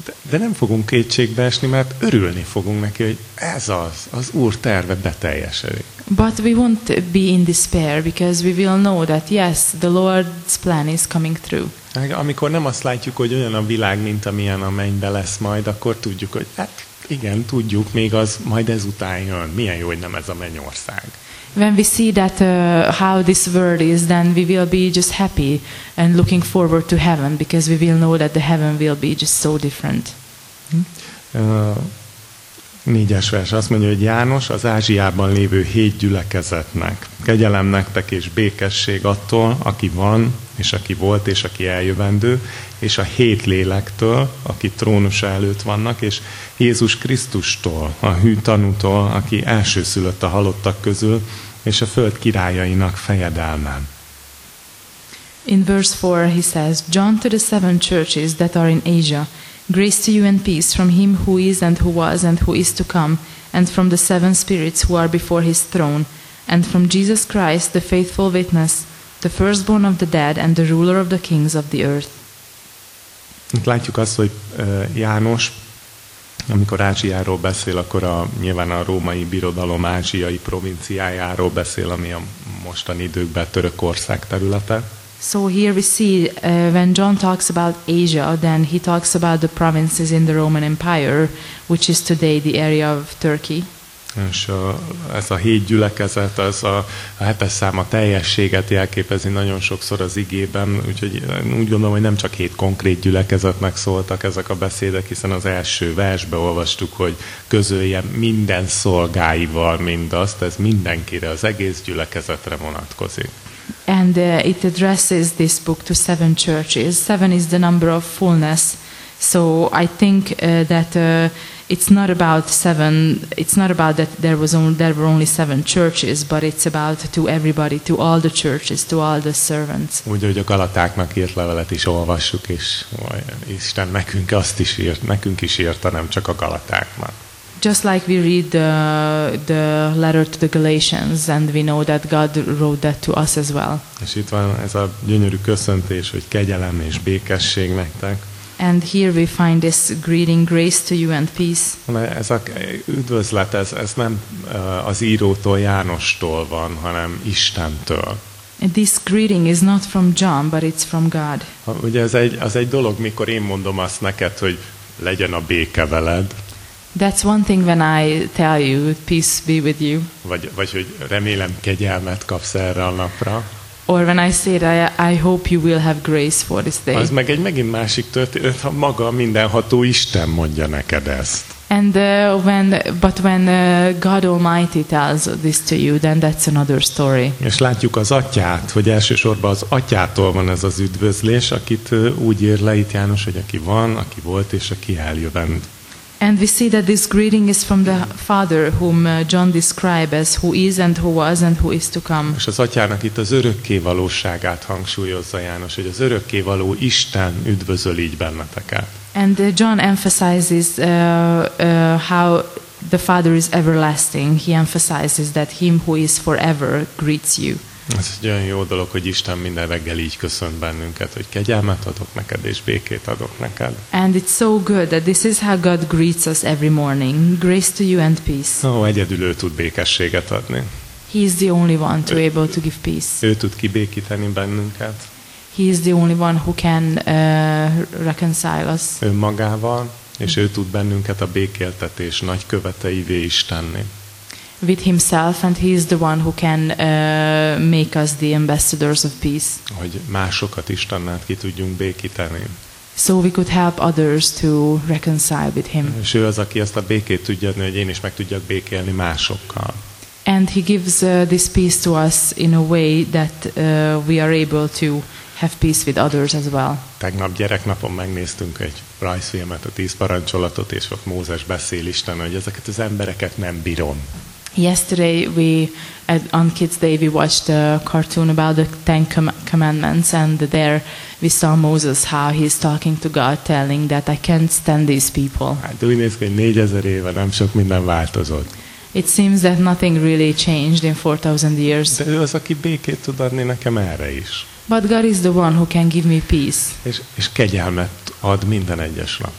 De nem fogunk kétségbe esni, mert örülni fogunk neki, hogy ez az Úr terve beteljesedik. But we won't be in despair because we will know that yes, the Lord's plan is coming through. Amikor nem azt látjuk, hogy olyan a világ, mint amilyen a mennyben lesz majd, akkor tudjuk, hogy hát igen, tudjuk, még az majd ezután jön. Milyen jó, hogy nem ez a mennyország. When we see that how this world is, then we will be just happy and looking forward to heaven because we will know that the heaven will be just so different. 4-es vers azt mondja, hogy János az Ázsiában lévő 7 gyülekezetnek. Kegyelem nektek és békesség attól, aki van, és aki volt, és aki eljövendő, és a 7 lélektől, aki trónusa előtt vannak, és Jézus Krisztustól, a hű tanútól, aki elsőszülött a halottak közül, és a föld királyainak fejedelme. In verse 4 he says, John to the 7 churches that are in Asia, grace to you and peace from him who is and who was and who is to come, and from the 7 spirits who are before his throne, and from Jesus Christ, the faithful witness, the firstborn of the dead and the ruler of the kings of the earth. Itt látjuk azt, hogy János, amikor Ázsiáról beszél, akkor nyilván a római birodalom ázsiai provinciájáról beszél, ami a mostani időkben Törökország területe. So here we see when John talks about Asia, then he talks about the provinces in the Roman Empire, which is today the area of Turkey. És ez a 7 gyülekezet, az a 7-es szám a teljességet jelképezi nagyon sokszor az igében, úgyhogy úgy gondolom, hogy nem csak 7 konkrét gyülekezetnek szóltak ezek a beszédek, hiszen az első versbe olvastuk, hogy közölje minden szolgáival mindazt, ez mindenkire, az egész gyülekezetre vonatkozik. And it addresses this book to 7 churches. 7 is the number of fullness. So I think that it's not about 7. It's not about that there were only 7 churches, but it's about to everybody, to all the churches, to all the servants. Úgy, hogy a Galatáknak írt levelet is olvassuk, és Isten nekünk is írta, nem csak a Galatáknak. Just like we read the letter to the Galatians, and we know that God wrote that to us as well. És itt van ez a gyönyörű köszöntés, hogy kegyelem és békesség nektek. And here we find this greeting, grace to you and peace. Ez a üdvözlet, ez nem az írótól, Jánostól van, hanem Istentől. And this greeting is not from John, but it's from God. Ugye az egy dolog, mikor én mondom azt neked, hogy legyen a béke veled. That's one thing when I tell you, peace be with you. Vagy hogy remélem kegyelmet kapsz erre a napra. Or when I say that I hope you will have grace for this day. Az meg egy megint másik történet, ha maga mindenható Isten mondja neked ezt. And when God Almighty tells this to you, then that's another story. És látjuk az Atyát, hogy elsősorban az Atyától van ez az üdvözlés, akit úgy ír le itt János, hogy aki van, aki volt és aki eljövend. And we see that this greeting is from the Father, whom John describes as who is and who was and who is to come. És az Atyának itt az örökkévalóságát hangsúlyozza János, hogy az örökkévaló Isten üdvözöl így benneteket. And John emphasizes how the Father is everlasting. He emphasizes that him who is forever greets you. Ez egy olyan jó dolog, hogy Isten minden reggel így köszönt bennünket, hogy kegyelmet adok neked és békét adok neked. And it's so good that this is how God greets us every morning. Grace to you and peace. Egyedül ő tud békességet adni. He is the only one to able to give peace. Ő tud kibékíteni bennünket. He is the only one who can reconcile us. Ő magával, és ő tud bennünket a békéltetés nagy követeivé is tenni. With himself, and he is the one who can make us the ambassadors of peace. Hogy másokat Istennel ki tudjunk békíteni. So we could help others to reconcile with him. És ő az, aki ezt a békét tudja adni, hogy én is meg tudjak békélni másokkal. And he gives this peace to us in a way that we are able to have peace with others as well. Tegnap gyereknapon megnéztünk egy rajzfilmet, a 10 parancsolatot, és ott Mózes beszél Isten, hogy ezeket az embereket nem bírom. Yesterday on Kids Day we watched a cartoon about the 10 commandments, and there we saw Moses how he's talking to God, telling that I can't stand these people. Hát úgy néz ki, hogy 4000 éve nem sok minden változott. It seems that nothing really changed in 4000 years. De ő az, aki békét tud adni nekem erre is. But God is the one who can give me peace. És kegyelmet ad minden egyes napra.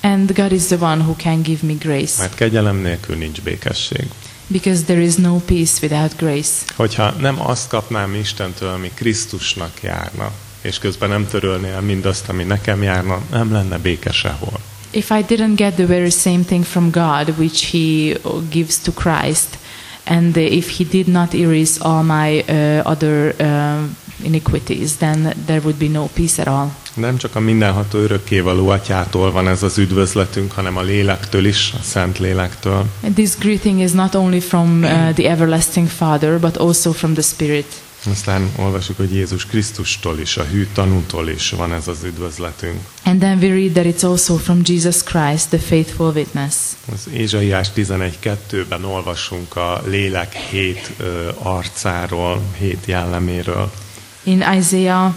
And God is the one who can give me grace. Mert kegyelem nélkül nincs békesség. Because there is no peace without grace. Hogyha nem azt kapnám Istentől, ami Krisztusnak járna, és közben nem törölné el mindazt, ami nekem járna, nem lenne béke sehol. If I didn't get the very same thing from God, which He gives to Christ, and if He did not erase all my other iniquities, then there would be no peace at all. Nem csak a mindenható örökkévaló Atyától van ez az üdvözletünk, hanem a lélektől is, a Szent Lélektől. And this greeting is not only from the everlasting Father, but also from the Spirit. Aztán olvasjuk, hogy Jézus Krisztustól is, a hű tanútól is van ez az üdvözletünk. And then we read that it's also from Jesus Christ, the faithful witness. Az Ézsaiás 11:2-ben olvasunk a lélek 7 arcáról, 7 jelleméről. In Isaiah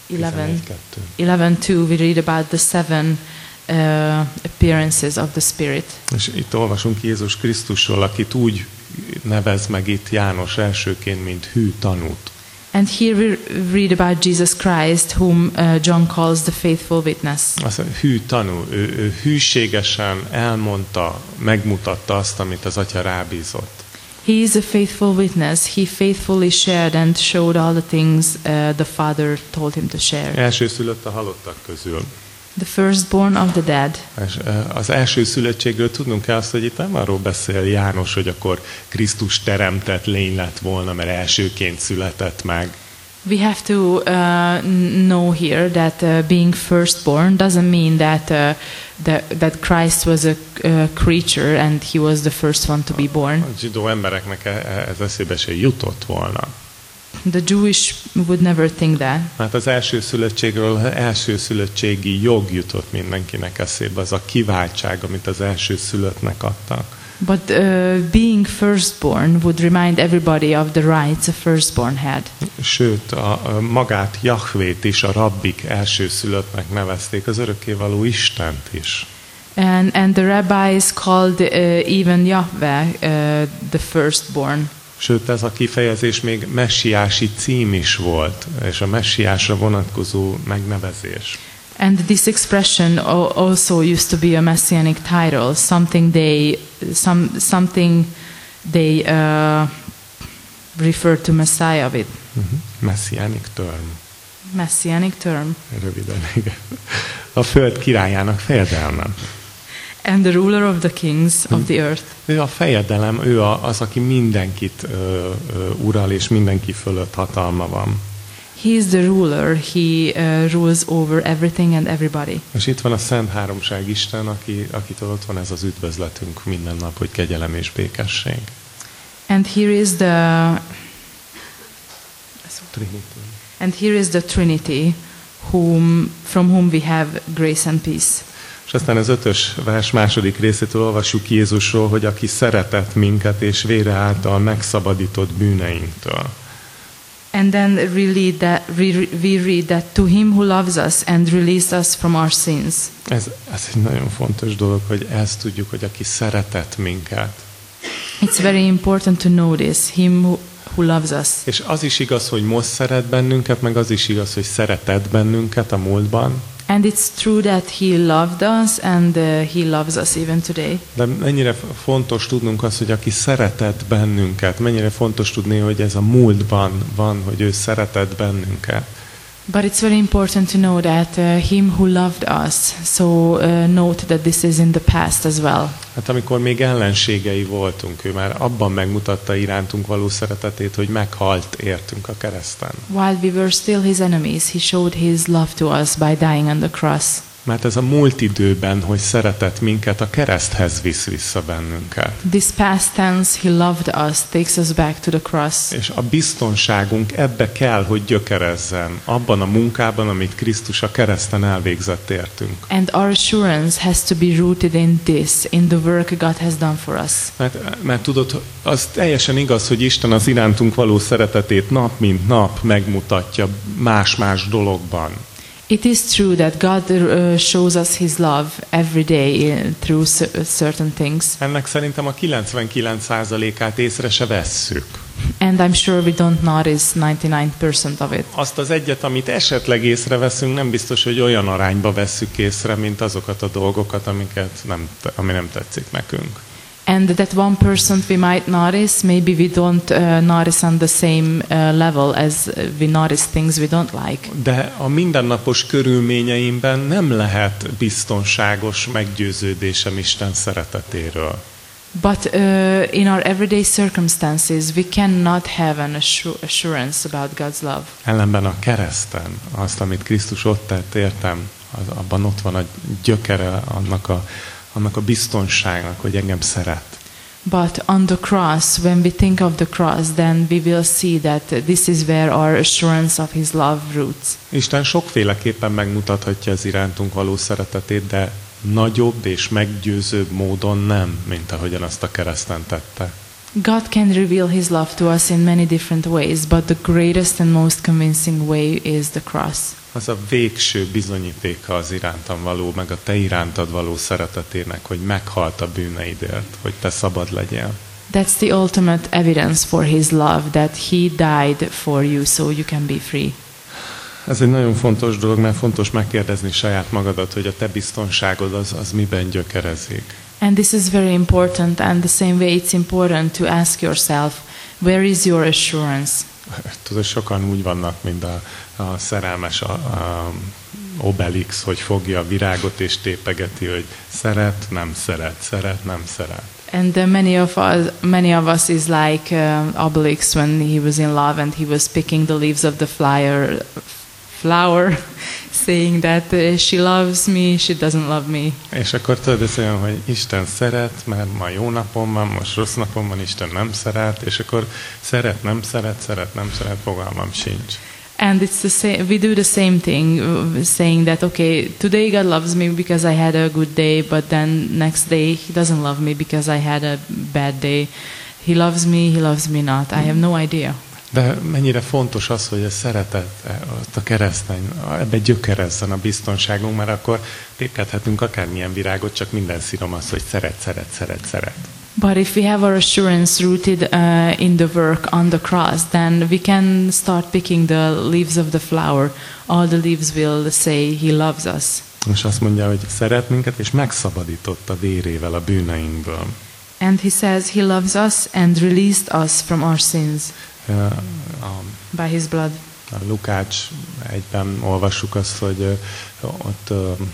11:2 we read about the 7 appearances of the Spirit. És itt olvasunk Jézus Krisztusról, akit úgy nevez meg itt János elsőként, mint hű tanút. And here we read about Jesus Christ, whom John calls the faithful witness. Az hű tanú, ő hűségesen elmondta, megmutatta azt, amit az Atya rábízott. He is a faithful witness. He faithfully shared and showed all the things the Father told him to share. Elsőszülött a halottak közül. The firstborn of the dead. És az első születtségről tudnunk kell azt, hogy itt nem arról beszél János, hogy akkor Krisztus teremtett lény lett volna, mert elsőként született meg. We have to know here that being firstborn doesn't mean that Christ was a creature and he was the first one to be born. A zsidó embereknek ez eszébe se jutott volna. The Jewish would never think that. Hát az elsőszülöttségről elsőszülöttségi jog jutott mindenkinek eszébe, az a kiváltság, amit az elsőszülöttnek adtak. But being firstborn would remind everybody of the rights a firstborn had. Sőt, magát Jahvét is a rabbik elsőszülöttnek nevezték, az örökkévaló Istent is. And the rabbis called even Yahweh the firstborn. Sőt, ez a kifejezés még messiási cím is volt, és a messiásra vonatkozó megnevezés. And this expression also used to be a messianic title, something they refer to Messiah with. Messianic term. Messianic term. Röviden, igen. A föld királyának fejedelme. And the ruler of the kings of the earth. Ő a fejedelem, ő az, aki mindenkit ural, és mindenki fölött hatalma van. He is the ruler. He rules over everything and everybody. És itt van a Szent Háromság Isten, akitől ott van ez az üdvözletünk minden nap, hogy kegyelem és békesség. And here is the Trinity. And here is the Trinity, from whom we have grace and peace. És aztán az 5. vers második részétől olvassuk Jézusról, hogy aki szeretett minket, és vére által megszabadított bűneinktől. And then we read that to him who loves us and released us from our sins. Ez egy nagyon fontos dolog, hogy ezt tudjuk, hogy aki szeretett minket. It's very important to notice him who loves us. És az is igaz, hogy most szeret bennünket, meg az is igaz, hogy szeretett bennünket a múltban. And it's true that he loved us and he loves us even today. De mennyire fontos tudnunk azt, hogy aki szeretett bennünket, mennyire fontos tudni, hogy ez a múltban van, hogy ő szeretett bennünket. But it's very important to know that him who loved us, so note that this is in the past as well. Hát amikor még ellenségei voltunk, ő már abban megmutatta irántunk való szeretetét, hogy meghalt értünk a kereszten. While we were still his enemies, he showed his love to us by dying on the cross. Mert ez a múlt időben, hogy szeretett minket, a kereszthez visz vissza bennünket. This past tense, he loved us, takes us back to the cross. És a biztonságunk ebbe kell, hogy gyökerezzen, abban a munkában, amit Krisztus a kereszten elvégzett értünk. And our assurance has to be rooted in this, in the work God has done for us. Mert tudod, az teljesen igaz, hogy Isten az irántunk való szeretetét nap mint nap megmutatja más-más dologban. It is true that God shows us His love every day through certain things. Ennek szerintem a 99%-át észre se vesszük. And I'm sure we don't notice 99% of it. Azt az egyet, amit esetleg észreveszünk, nem biztos, hogy olyan arányba vesszük észre, mint azokat a dolgokat, ami nem tetszik nekünk. And that 1% we might notice, maybe we don't notice on the same level as we notice things we don't like. De a mindennapos körülményeimben nem lehet biztonságos meggyőződésem Isten szeretetéről. But in our everyday circumstances, we cannot have an assurance about God's love. Ellenben a kereszten, azt, amit Krisztus ott tett, értem, abban ott van a gyökere annak a biztonságnak, hogy engem szeret. But on the cross, when we think of the cross, then we will see that this is where our assurance of His love roots. Isten sokféleképpen megmutathatja az irántunk való szeretetét, de nagyobb és meggyőzőbb módon nem, mint ahogyan azt a kereszten tette. God can reveal His love to us in many different ways, but the greatest and most convincing way is the cross. Az a végső bizonyítéka az irántam való, meg a te irántad való szeretetének, hogy meghalt a bűneidért, hogy te szabad legyél. That's the ultimate evidence for His love, that He died for you so you can be free. Ez egy nagyon fontos dolog, mert fontos megkérdezni saját magadat, hogy a te biztonságod az miben gyökerezik. And this is very important, and the same way it's important to ask yourself, where is your assurance? Tudod, sokan úgy vannak, mint a szerelmes Obelix, hogy fogja a virágot és tépegeti, hogy szeret, nem szeret, szeret, nem szeret. And many of us is like Obelix when he was in love and he was picking the leaves of the flower, saying that she loves me, she doesn't love me. És akkor tudod, ez olyan, hogy Isten szeret, mert ma jó napom van, most rossz napom van, Isten nem szeret, és akkor szeret, nem szeret, fogalmam sincs. And it's the same. We do the same thing, saying that okay, today God loves me because I had a good day, but then next day He doesn't love me because I had a bad day. He loves me not. I have no idea. De mennyire fontos az, hogy a szeretet, a keresztény, ebbe gyökerezzen a biztonságunk, mert akkor tépkedhetünk akármilyen virágot, csak minden szírom az, hogy szeret. But if we have our assurance rooted in the work on the cross, then we can start picking the leaves of the flower. All the leaves will say He loves us. És azt mondja, hogy szeret minket, és megszabadított a vérével a bűneinkből. And He says He loves us and released us from our sins by His blood. A Lukács 1-ben olvassuk azt, hogy ott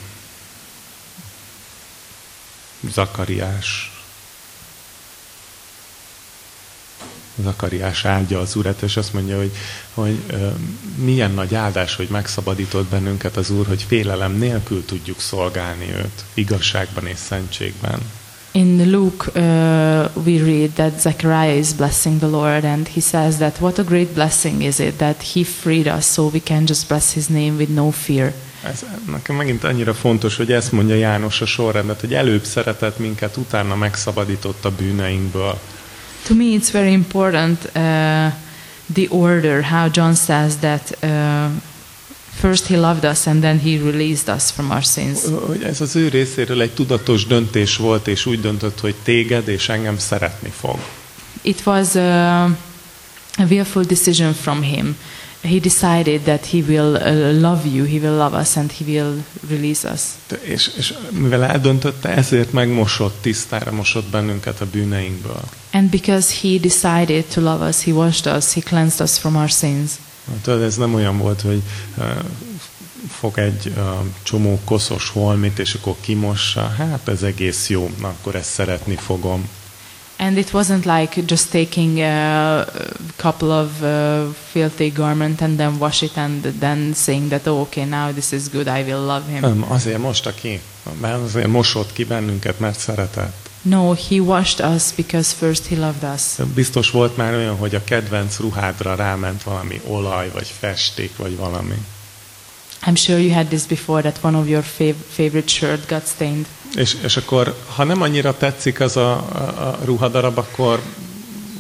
Zakariás áldja az Urat, és azt mondja, hogy milyen nagy áldás, hogy megszabadított bennünket az Úr, hogy félelem nélkül tudjuk szolgálni őt, igazságban és szentségben. In Luke, we read that Zechariah is blessing the Lord, and he says that what a great blessing is it that He freed us so we can just bless His name with no fear. Ez nekem megint annyira fontos, hogy ezt mondja János a sorrendet, hogy előbb szeretett minket, utána megszabadított a bűneinkből. To me it's very important the order, how John says that first He loved us and then He released us from our sins. Ez az ő részéről egy tudatos döntés volt, és úgy döntött, hogy téged és engem szeretni fog. It was a willful decision from Him. He decided that He will love you, He will love us, and He will release us. És mivel eldöntötte, ezért megmosott, tisztára mosott bennünket a bűneinkből. And because He decided to love us, He washed us, He cleansed us from our sins. Tudod, ez nem olyan volt, hogy fog egy csomó koszos holmit, és akkor kimossa, hát ez egész jó, na akkor ezt szeretni fogom. And it wasn't like just taking a couple of filthy garment and then wash it and then saying that, oh, okay, now this is good, I will love Him. Nem, azért mosta ki, mert azért mosott ki bennünket, mert szeretett. No, He washed us because first He loved us. Biztos volt már olyan, hogy a kedvenc ruhádra ráment valami olaj, vagy festék, vagy valami. I'm sure you had this before, that one of your favorite shirt got stained. És akkor, ha nem annyira tetszik az a ruhadarab, akkor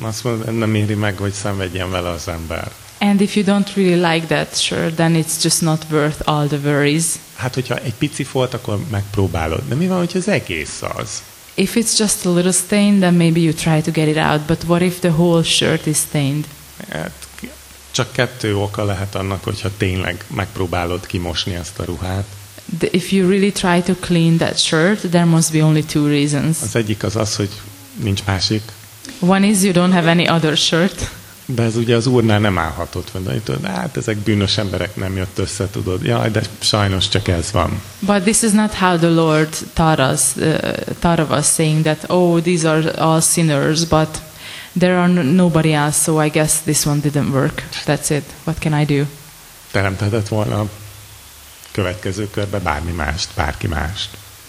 azt mondod, nem éri meg, hogy szenvedjen vele az ember. And if you don't really like that shirt, then it's just not worth all the worries. Hát, hogyha egy pici folt, akkor megpróbálod. De mi van, hogyha az egész az? If it's just a little stain, then maybe you try to get it out. But what if the whole shirt is stained? Hát, csak 2 oka lehet annak, hogyha tényleg megpróbálod kimosni ezt a ruhát. If you really try to clean that shirt, there must be only 2 reasons. Az egyik az, hogy nincs másik. One is you don't have any other shirt. De ez ugye az Úrnál nem állhatott, mondani, tudod, hát ezek bűnös emberek, nem jött össze, tudod. Jaj, de sajnos csak ez van. But this is not how the Lord taught of us, saying that, oh, these are all sinners, but there are nobody else, so I guess this one didn't work. That's it. What can I do? Teremthetett volna a következő körbe bárki mást.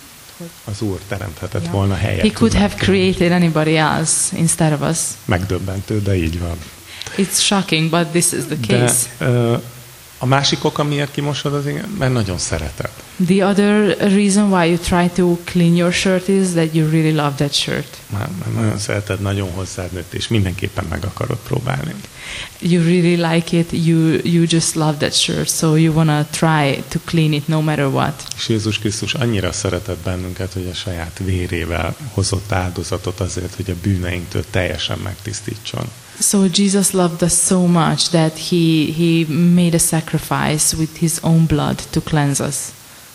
Az Úr teremthetett volna helyet. He could have created anybody else instead of us. Megdöbbentő, de így van. It's shocking, but this is the case. De a másik oka, miért kimosod az ingét, mert nagyon szereted. The other reason why you try to clean your shirt is that you really love that shirt. Már nagyon szereted, nagyon hozzád nőtt, és mindenképpen meg akarod próbálni. You really like it, you just love that shirt, so you wanna try to clean it no matter what. És Jézus Krisztus annyira szeretett bennünket, hogy a saját vérével hozott áldozatot azért, hogy a bűneinktől teljesen megtisztítson. So Jesus loved us so much that he made a sacrifice with his own blood to cleanse us.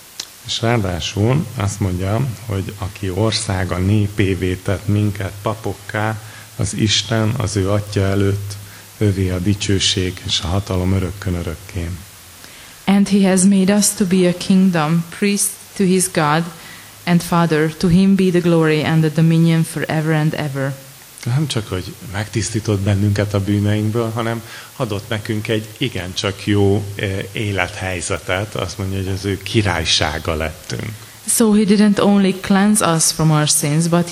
És ráadásul azt mondja, hogy aki országa népévé tett minket papokká, az Isten az ő Atya előtt, ővé a dicsőség és a hatalom örökkön örökké. And he has made us to be a kingdom, priest to his God and Father. To him be the glory and the dominion forever and ever. Nem csak, hogy megtisztított bennünket a bűneinkből, hanem adott nekünk egy igencsak jó élethelyzetet, azt mondja, hogy az ő királysága lettünk. So he didn't only cleanse us from our sins, but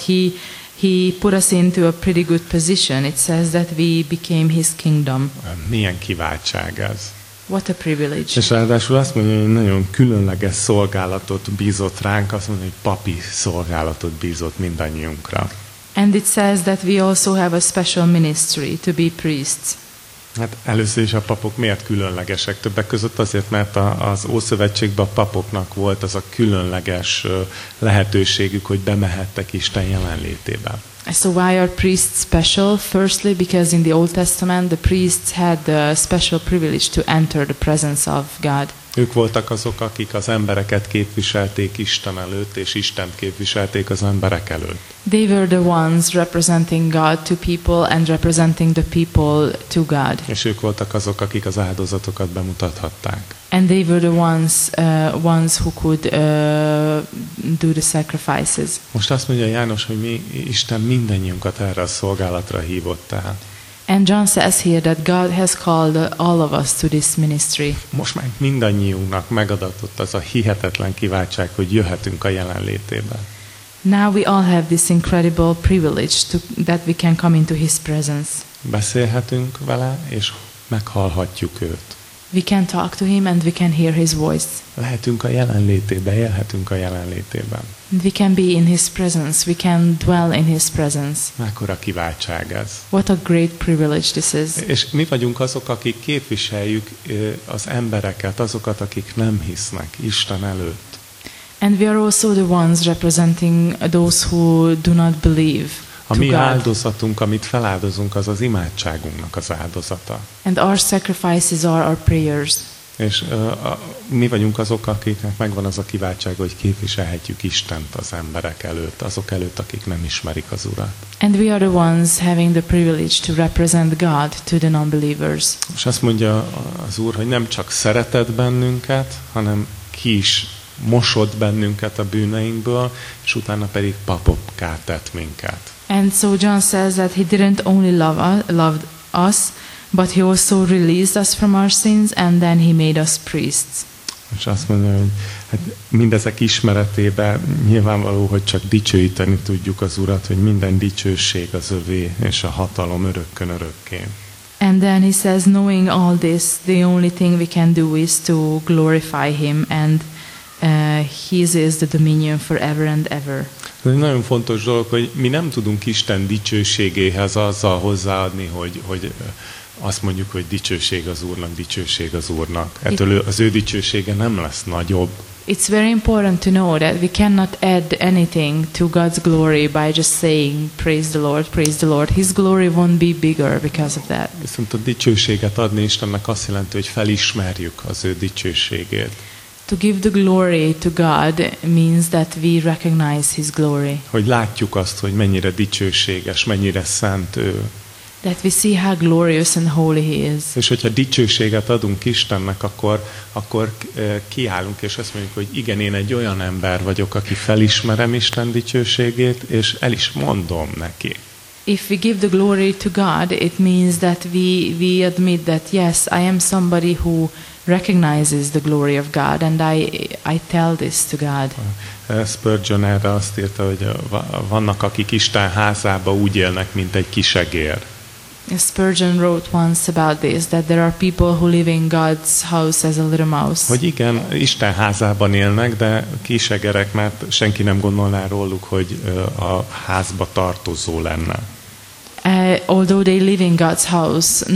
he put us into a pretty good position. It says that we became his kingdom. Milyen kiváltság ez. What a privilege. És ráadásul azt mondja, hogy nagyon különleges szolgálatot bízott ránk, azt mondja, hogy papi szolgálatot bízott mindannyiunkra. And it says that we also have a special ministry to be priests. Hát először is a papok miért különlegesek? Többek között azért, mert az Ószövetségben a papoknak volt az a különleges lehetőségük, hogy bemehettek Isten jelenlétébe. So why are priests special? Firstly, because in the Old Testament the priests had the special privilege to enter the presence of God. Ők voltak azok, akik az embereket képviselték Isten előtt, és Istent képviselték az emberek előtt. They were the ones representing God to people and representing the people to God. És ők voltak azok, akik az áldozatokat bemutathatták. And they were the ones who could do the sacrifices. Most azt mondja János, hogy Isten mindannyiunkat erre a szolgálatra hívott el. And John says here that God has called all of us to this ministry. Most már mindannyiunknak megadatott az a hihetetlen kiváltság, hogy jöhetünk a jelenlétébe. Now we all have this incredible privilege that we can come into his presence. Beszélhetünk vele, és meghallhatjuk őt. We can talk to him and we can hear his voice. Lehetünk a jelenlétébe, élhetünk a jelenlétében. And we can be in his presence. We can dwell in his presence. Mekkora kiváltság ez. What a great privilege this is. És mi vagyunk azok, akik képviseljük az embereket, azokat, akik nem hisznek Isten előtt. And we are also the ones representing those who do not believe. A mi áldozatunk, amit feláldozunk, az az imádságunknak az áldozata. And our sacrifices are our prayers. És mi vagyunk azok, akiknek megvan az a kiváltság, hogy képviselhetjük Istent az emberek előtt, azok előtt, akik nem ismerik az Urat. And we are the ones having the privilege to represent God to the non-believers. És azt mondja az Úr, hogy nem csak szeretett bennünket, hanem ki is mosott bennünket a bűneinkből, és utána pedig papokká tett minket. And so John says that he didn't only loved us, but he also released us from our sins, and then he made us priests. És azt mondja, hogy hát mindezek ismeretében nyilvánvaló, hogy csak dicsőíteni tudjuk az Urat, hogy minden dicsőség az övé, és a hatalom örökkön örökké. And then he says, knowing all this, the only thing we can do is to glorify him and His is the dominion forever and ever. Ez egy nagyon fontos dolog, hogy mi nem tudunk Isten dicsőségéhez azzal hozzáadni, hogy azt mondjuk, hogy dicsőség az Úrnak, dicsőség az Úrnak. Ettől az ő dicsősége nem lesz nagyobb. It's very important to know that we cannot add anything to God's glory by just saying, praise the Lord, praise the Lord. His glory won't be bigger because of that. Viszont a dicsőséget adni Istennek azt jelenti, hogy felismerjük az ő dicsőségét. To give the glory to God means that we recognize His glory. Hogy látjuk azt, hogy mennyire dicsőséges, mennyire szent ő. That we see how glorious and holy He is. És hogyha dicsőséget adunk Istennek, akkor kiállunk, és azt mondjuk, hogy igen, én egy olyan ember vagyok, aki felismerem Isten dicsőségét, és el is mondom neki. If we give the glory to God, it means that we admit that yes, I am somebody who recognizes the glory of God, and I tell this to God. Spurgeon erre azt írta, hogy vannak, akik Isten házába úgy élnek, mint egy kisegér. Spurgeon wrote once about this, that there are people who live in God's house as a little mouse. Hogy igen, Isten házában élnek, de kisegerek, mert senki nem gondolná róluk, hogy a házba tartozó lenne. Although they live in God's house,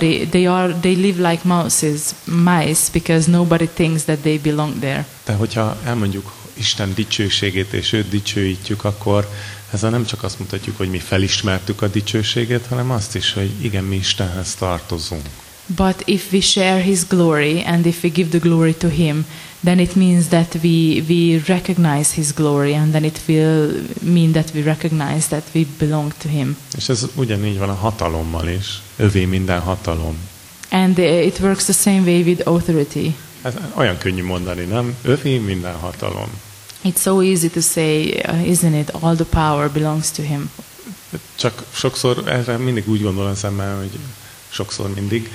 they live like mice, because nobody thinks that they belong there. De hogyha elmondjuk Isten dicsőségét, és őt dicsőítjük, akkor ezzel nem csak azt mutatjuk, hogy mi felismertük a dicsőségét, hanem azt is, hogy igen, mi Istenhez tartozunk. But if we share His glory, and if we give the glory to Him, then it means that we recognize His glory, and then it will mean that we recognize that we belong to Him. És ez ugyanígy van a hatalommal is. Övé minden hatalom. And it works the same way with authority. Ez olyan könnyű mondani, nem? Övé minden hatalom. It's so easy to say, isn't it? All the power belongs to Him. Csak sokszor erre mindig úgy gondol az ember, hogy sokszor mindig,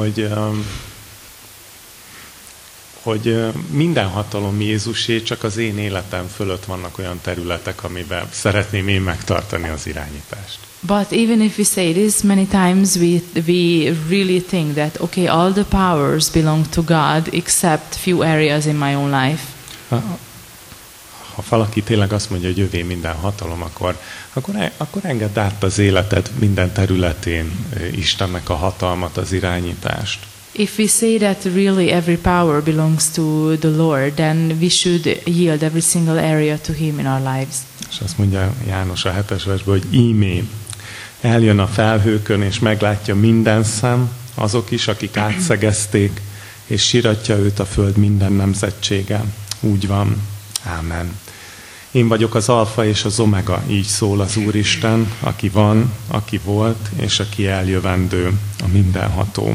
hogy minden hatalom Jézusé, csak az én életem fölött vannak olyan területek, amiben szeretném én megtartani az irányítást. But even if we say this, many times we really think that, okay, all the powers belong to God except few areas in my own life. Ha valaki tényleg azt mondja, hogy övé minden hatalom, akkor engedd át az életed minden területén Istennek a hatalmat, az irányítást. If we say that really every power belongs to the Lord, then we should yield every single area to Him in our lives. És azt mondja János a 7-es versben, hogy ímé, eljön a felhőkön, és meglátja minden szem, azok is, akik átszegezték, és siratja őt a föld minden nemzetsége. Úgy van. Ámen. Én vagyok az alfa és az omega, így szól az Úristen, aki van, aki volt, és aki eljövendő, a mindenható.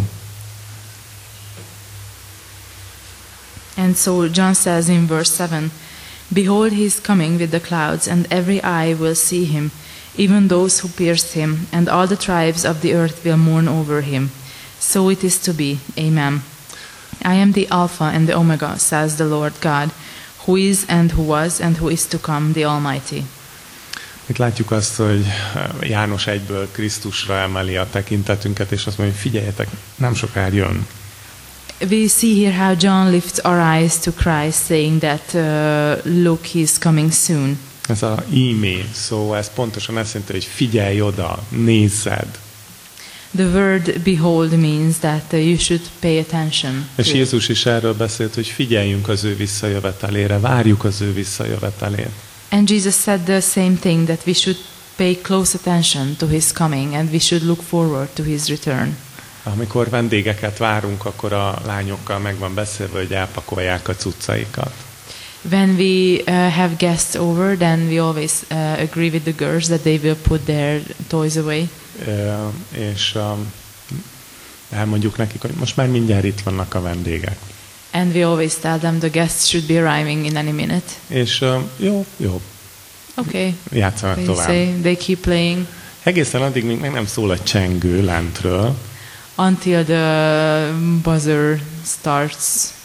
And so John says in verse 7, Behold, he is coming with the clouds, and every eye will see him, even those who pierced him, and all the tribes of the earth will mourn over him. So it is to be. Amen. I am the Alpha and the Omega, says the Lord God, who is and who was and who is to come, the Almighty. Itt látjuk azt, hogy János egyből Krisztusra emeli a tekintetünket, és azt mondja, hogy figyeljetek, nem sokára jön. We see here how John lifts our eyes to Christ, saying that, look, he is coming soon. Ez a ímé szó, ez pontosan azt jelenti, hogy figyelj oda, nézzed. The word behold means that you should pay attention. És Jézus is erről beszélt, hogy figyeljünk az ő visszajövetelére, várjuk az ő visszajövetelét. And Jesus said the same thing, that we should pay close attention to his coming, and we should look forward to his return. Amikor vendégeket várunk, akkor a lányokkal meg van beszélve, hogy elpakolják a cuccaikat. When we have guests over, then we always agree with the girls that they will put their toys away. És elmondjuk nekik, hogy most már mindjárt itt vannak a vendégek. And we always tell them the guests should be arriving in any minute. És jó. Okay. Játszanak tovább. They keep playing. Egészen addig, még meg nem szól a csengő lentről. Until the buzzer starts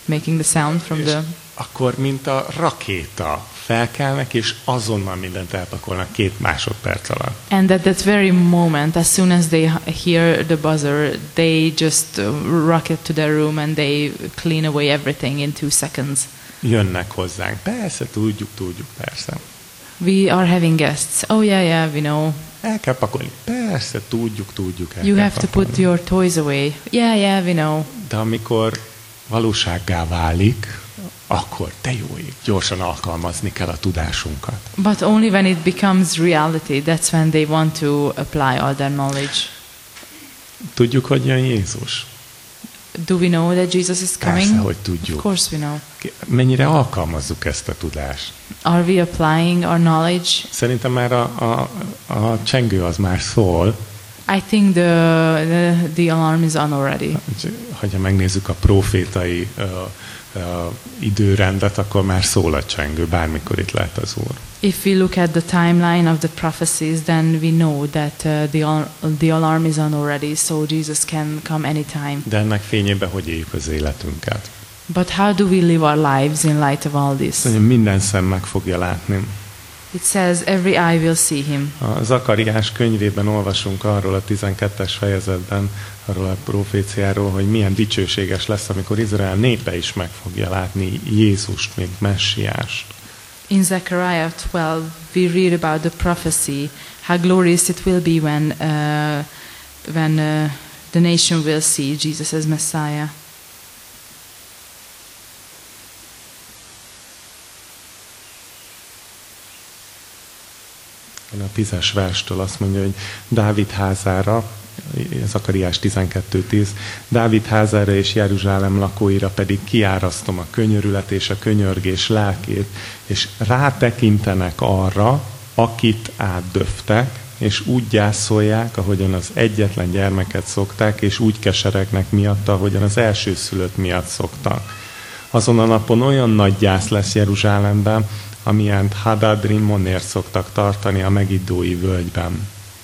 making the sound from És the... akkor, mint a rakéta, felkelnek, és azonnal mindent elpakolnak 2 másodperc alatt. And at that very moment, as soon as they hear the buzzer, they just rocket to their room and they clean away everything in 2 seconds. Jönnek hozzánk. Persze, tudjuk, persze. We are having guests. Oh yeah, we know. El kell pakolni. Persze, tudjuk. You have to put your toys away. Yeah, we know. De amikor valósággá válik, akkor te jó ég, gyorsan alkalmazni kell a tudásunkat. But only when it becomes reality, that's when they want to apply all their knowledge. Tudjuk, hogy jön Jézus? Do we know that Jesus is coming? Persze, hogy tudjuk. Of course we know. Mennyire alkalmazzuk ezt a tudást? Are we applying our knowledge? Szerintem már a csengő az már szól. I think the alarm is on already. Ha megnézzük a profétai időrendet, akkor már szól a csengő, bármikor itt lehet az Úr. If we look at the timeline of the prophecies, then we know that the alarm is on already, so Jesus can come anytime. De ennek fényében hogy éljük az életünket? But how do we live our lives in light of all this? Minden szem meg fogja látni. It says every eye will see him. A Zakariás könyvében olvasunk arról a 12. fejezetben, arról a proféciáról, hogy milyen dicsőséges lesz, amikor Izrael népe is meg fogja látni Jézust, mint messiást. In Zechariah 12, we read about the prophecy, how glorious it will be when the nation will see Jesus as Messiah. A 10-es verstől azt mondja, hogy Dávid házára, Zakariás 12:10, Dávid házára és Jeruzsálem lakóira pedig kiárasztom a könyörület és a könyörgés lelkét, és rátekintenek arra, akit átdöftek, és úgy gyászolják, ahogyan az egyetlen gyermeket szokták, és úgy keseregnek miatta, ahogyan az elsőszülött miatt szoktak. Azon a napon olyan nagy gyász lesz Jeruzsálemben, amilyent Hadad-rimmonért szoktak tartani a Megiddói völgyben.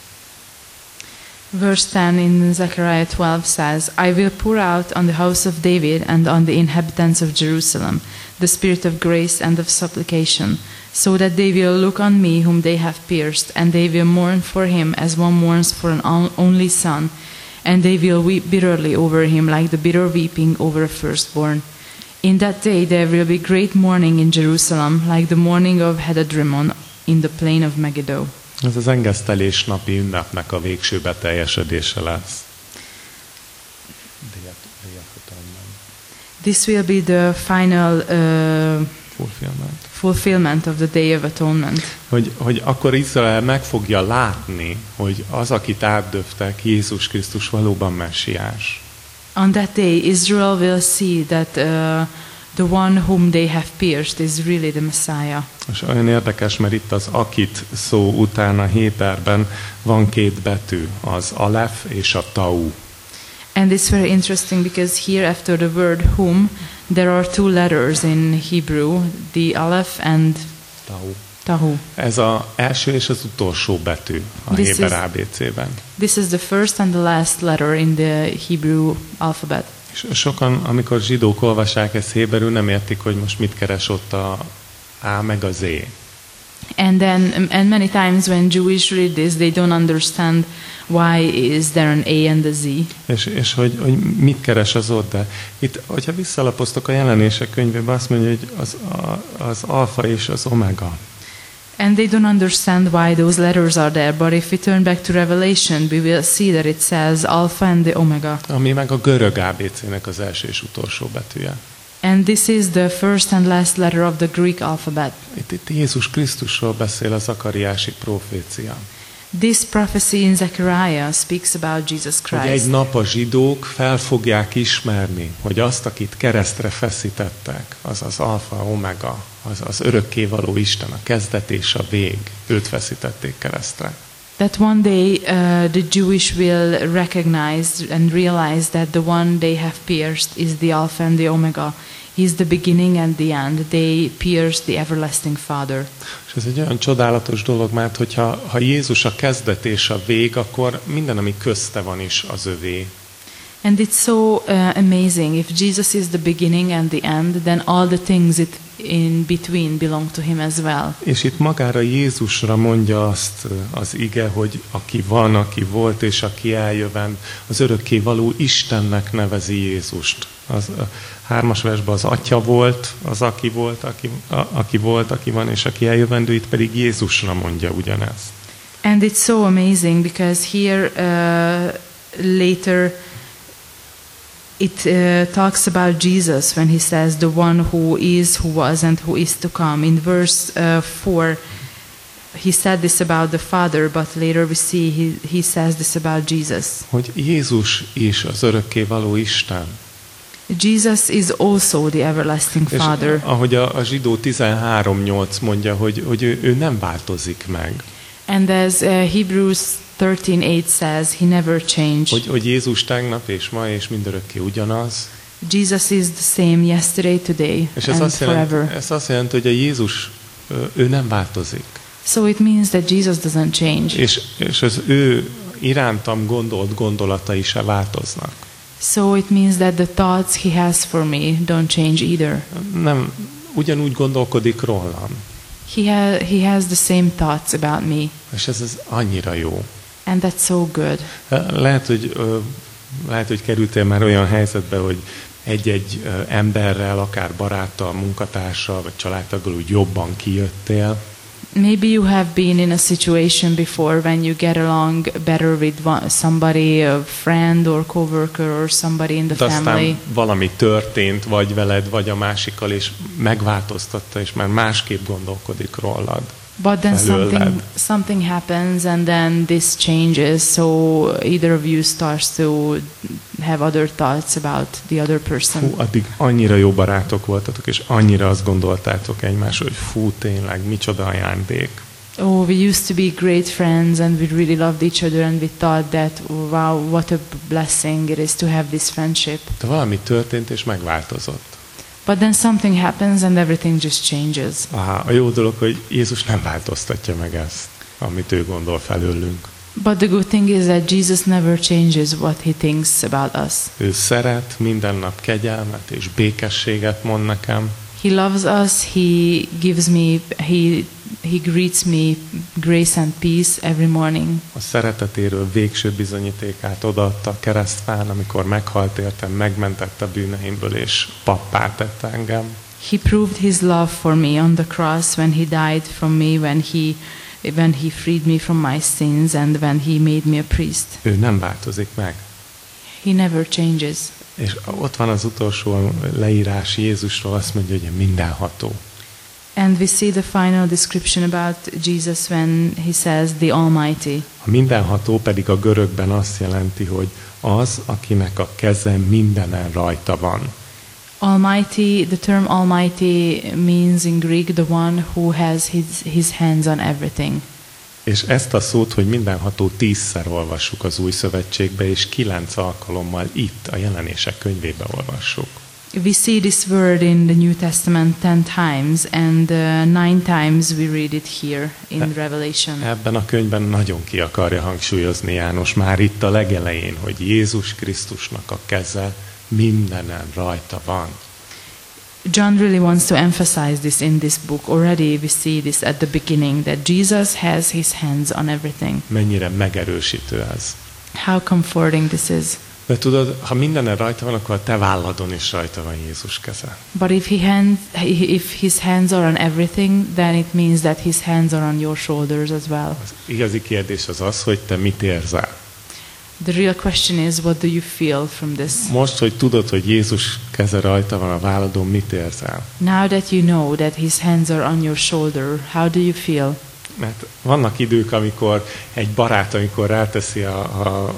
Verse 10 in Zechariah 12 says, I will pour out on the house of David and on the inhabitants of Jerusalem the spirit of grace and of supplication, so that they will look on me whom they have pierced, and they will mourn for him as one mourns for an only son, and they will weep bitterly over him like the bitter weeping over a firstborn. In that day there will be great mourning in Jerusalem, like the mourning of Hadad-rimmon in the plain of Megiddo. Ez az engesztelés napi ünnepnek a végső beteljesedése lesz. This will be the final fulfillment of the Day of Atonement. Hogy akkor Izrael meg fogja látni, hogy az, akit átdöftek, Jézus Krisztus valóban messiás. On that day, Israel will see that the one whom they have pierced is really the Messiah. És olyan érdekes, mert itt az akit szó után a Héberben van 2 betű, az alef és a tau. And it's very interesting because here after the word whom, there are 2 letters in Hebrew, the aleph and tahu. Ez az első és az utolsó betű a Héber ABC-ben. This is the first and the last letter in the Hebrew alphabet. És sokan, amikor zsidók olvassák ezt héberül, nem értik, hogy most mit keres ott a A meg a Z. And many times when Jewish read this, they don't understand why is there an A and a Z. És hogy mit keres az ott, de itt, hogyha visszalapoztok a Jelenések könyvébe, azt mondja, hogy az alfa és az omega. And they don't understand why those letters are there, but if we turn back to Revelation, we will see that it says Alpha and the Omega. Ami meg a görög ABC-nek az első és utolsó betűje. And this is the first and last letter of the Greek alphabet. Itt Jézus Krisztusról beszél a zakariási profécia. This prophecy in Zechariah speaks about Jesus Christ. Hogy egy nap a zsidók fel fogják ismerni, hogy azt, akit keresztre feszítettek, az az alfa, omega, az örökkévaló Isten, a kezdet és a vég. Őt feszítették keresztre. That one day the Jewish will recognize and realize that the one they have pierced is the Alpha and the Omega. He's the beginning and the end. They pierced the everlasting Father. És ez egy olyan csodálatos dolog, mert hogyha Jézus a kezdet és a vég, akkor minden, ami közte van is az övé. And it's so amazing. If Jesus is the beginning and the end, then all the things in between belong to him as well. És itt magára Jézusra mondja azt az ige, hogy aki van, aki volt és aki eljövend, az örökkévaló Istennek nevezi Jézust. Az 3. versben az Atya volt, az aki volt, aki van, és aki eljövendő, itt pedig Jézusra mondja ugyanezt. And it's so amazing because here later it talks about Jesus when he says the one who is, who was, and who is to come. In verse 4, he said this about the Father, but later we see he says this about Jesus. Hogy Jézus is az örökkévaló Isten. Jesus is also the everlasting Father. És ahogy a zsidó 13:8 mondja, hogy ő nem változik meg. And as Hebrews 13:8 says, he never changed. Hogy Jézus tegnap és ma és mindörökké ugyanaz. Jesus is the same yesterday, today, és and forever. Ez azt jelenti, hogy a Jézus, ő nem változik. So it means that Jesus doesn't change. És az ő irántam gondolt gondolatai se változnak. So it means that the thoughts he has for me don't change either. Nem, ugyanúgy gondolkodik rólam. He has the same thoughts about me. És ez annyira jó. And that's so good. Lehet, hogy kerültél már olyan helyzetbe, hogy egy-egy emberrel, akár baráttal, munkatársal, vagy családtaggal úgy jobban kijöttél. Maybe you have been in a situation before when you get along better with somebody, a friend or coworker or somebody in the family. Aztán valami történt, vagy veled, vagy a másikkal, és megváltoztatta, és már másképp gondolkodik rólad. But then something happens and then this changes, so either of you starts to have other thoughts about the other person. Addig annyira jó barátok voltatok, és annyira azt gondoltátok egymásról, hogy tényleg, micsoda ajándék. Oh, we used to be great friends and we really loved each other and we thought that, wow, what a blessing it is to have this friendship. De valami történt és megváltozott. But then something happens and everything just changes. A jó dolog, hogy Jézus nem változtatja meg ezt, amit ő gondol felőlünk. But the good thing is that Jesus never changes what he thinks about us. Ő szeret, minden nap kegyelmet és békességet mond nekem. He loves us, he gives me, he greets me grace and peace every morning. A szeretetéről végső bizonyítékát odaadta a keresztfán, amikor meghalt értem, megmentette bűneimből és pappá tette engem. He proved his love for me on the cross when he died from me, when he freed me from my sins and when he made me a priest. Ő nem változik meg. He never changes. És ott van az utolsó leírás Jézusról, azt mondja, hogy mindenható. And we see the final description about Jesus when he says the Almighty. A mindenható pedig a görögben azt jelenti, hogy az, akinek a keze mindenen rajta van. Almighty, the term Almighty means in Greek the one who has his hands on everything. És ezt a szót, hogy mindenható 10-szer olvassuk az Új Szövetségbe, és 9 alkalommal itt, a Jelenések könyvébe olvassuk. We see this word in the New Testament 10 times, and 9 times we read it here in Revelation. Ebben a könyvben nagyon ki akarja hangsúlyozni János már itt a legelején, hogy Jézus Krisztusnak a keze mindenen rajta van. John really wants to emphasize this in this book. Already we see this at the beginning, that Jesus has his hands on everything. Mennyire megerősítő ez. How comforting this is. De tudod, ha mindenen rajta van, akkor a te válladon is rajta van Jézus keze. But if his hands are on everything, then it means that his hands are on your shoulders as well. Az igazi kérdés az, hogy te mit érzel. The real question is, what do you feel from this? Most, hogy tudod, hogy Jézus keze rajta van a válladon, mit érzel? Now that you know that his hands are on your shoulder, how do you feel? Mert vannak idők, amikor egy barát, amikor ráteszi a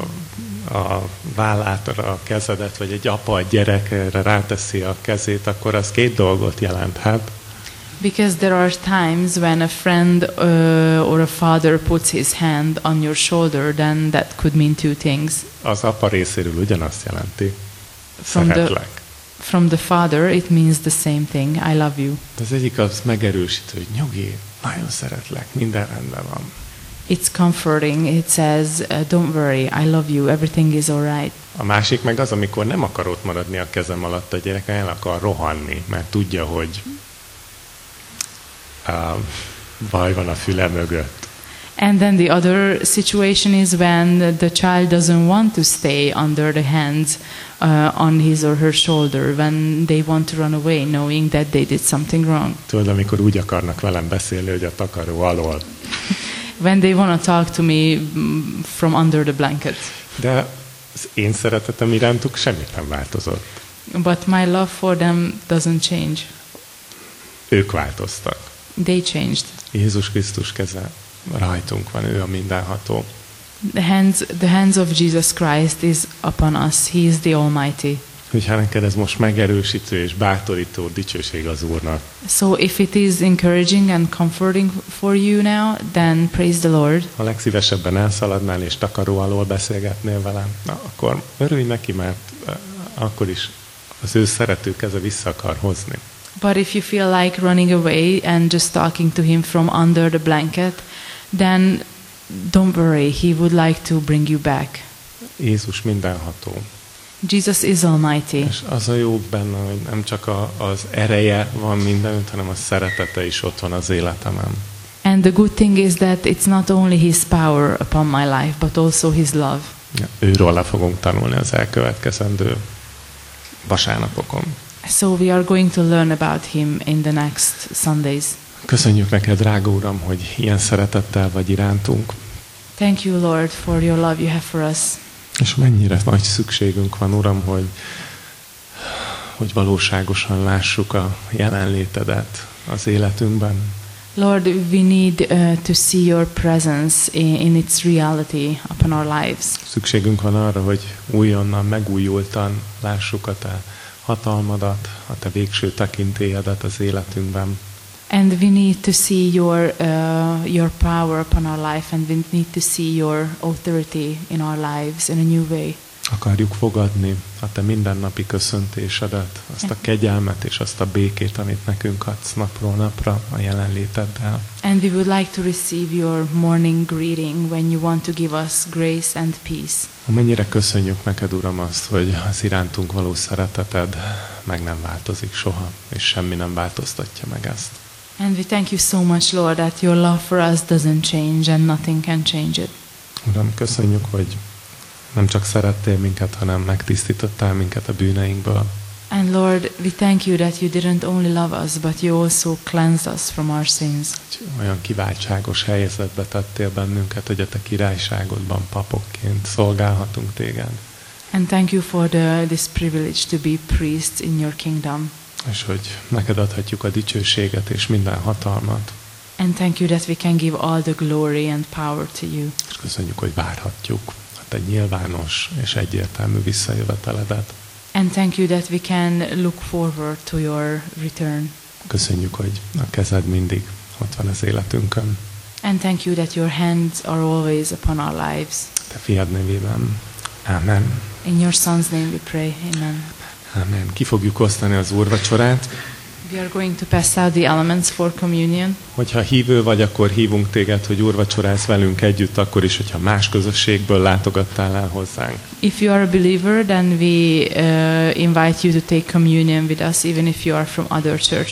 vállátra a kezedet, vagy egy apa a gyerekre ráteszi a kezét, akkor az 2 dolgot jelenthet. Because there are times when a friend or a father puts his hand on your shoulder, then that could mean 2 things. Az apa részéről ugyanazt jelenti. Szeretlek. From the father, it means the same thing. I love you. Az egyik az megerősítő, hogy nyugi, nagyon szeretlek, minden rendben van. It's comforting. It says, don't worry, I love you, everything is all right. A másik meg az, amikor nem akar ott maradni a kezem alatt a gyerek, el akar rohanni, mert tudja, hogy baj van a füle mögött. And then the other situation is when the child doesn't want to stay under the hands on his or her shoulder, when they want to run away, knowing that they did something wrong. Tudod, amikor úgy akarnak velem beszélni, hogy a takaró alól. When they want to talk to me from under the blanket. De az én szeretetem irántuk semmit nem változott. But my love for them doesn't change. Ők változtak. They changed. Jézus Krisztus keze rajtunk van, ő a mindenható. The hands of Jesus Christ is upon us. He is the Almighty. Hogyha neked ez most megerősítő és bátorító, dicsőség az Úrnak. So if it is encouraging and comforting for you now, then praise the Lord. Ha legszívesebben elszaladnál és takaró alól beszélgetnél velem, akkor örülj neki, mert akkor is az ő szerető keze vissza akar hozni. But if you feel like running away and just talking to him from under the blanket, then don't worry, he would like to bring you back. Jézus mindenható. Jesus is Almighty. És az a jó benne, hogy nem csak az ereje van mindenütt, hanem a szeretete is ott van az életemben. And the good thing is that it's not only his power upon my life, but also his love. Őről fogunk tanulni az elkövetkezendő vasárnapokon. So we are going to learn about him in the next Sundays. Köszönjük neked, drága Uram, hogy ilyen szeretettel vagy irántunk. Thank you, Lord, for your love you have for us. És mennyire nagy szükségünk van, Uram, hogy valóságosan lássuk a jelenlétedet az életünkben. Lord, we need to see your presence in its reality upon our lives. Szükségünk van arra, hogy újonnan, megújultan lássuk a te hatalmadat, a te végső tekintélyedet az életünkben. And we need to see your power upon our life, and we need to see your authority in our lives in a new way. Akarjuk fogadni a te mindennapi köszöntésedet, azt a kegyelmet és azt a békét, amit nekünk adsz napról napra a jelenléteddel. And we would like to receive your morning greeting when you want to give us grace and peace. Mennyire köszönjük neked, Uram, azt, hogy az irántunk való szereteted meg nem változik soha, és semmi nem változtatja meg ezt. And we thank you so much, Lord, that your love for us doesn't change and nothing can change it. Uram, köszönjük, hogy nem csak szerettél minket, hanem megtisztítottál minket a bűneinkből. And Lord, we thank you that you didn't only love us, but you also cleansed us from our sins. Olyan kiváltságos helyzetbe tettél bennünket, hogy a te királyságodban papokként szolgálhatunk téged. And thank you for this privilege to be priests in your kingdom. És hogy neked adhatjuk a dicsőséget és minden hatalmat. And thank you that we can give all the glory and power to you. És köszönjük, hogy várhatjuk a te nyilvános és egyértelmű visszajöveteledet. And thank you that we can look forward to your return. Köszönjük, hogy a kezed mindig ott van az életünkön. And thank you that your hands are always upon our lives. Te fiad nevében. Amen. In your son's name we pray. Amen. Amen. Ki fogjuk osztani az úrvacsorát. We are going to pass out the elements for communion. Hogyha hívő vagy, akkor hívunk téged, hogy úrvacsorázz velünk együtt, akkor is, hogyha más közösségből látogattál el hozzánk. If you are a believer, then we invite you to take communion with us, even if you are from other church.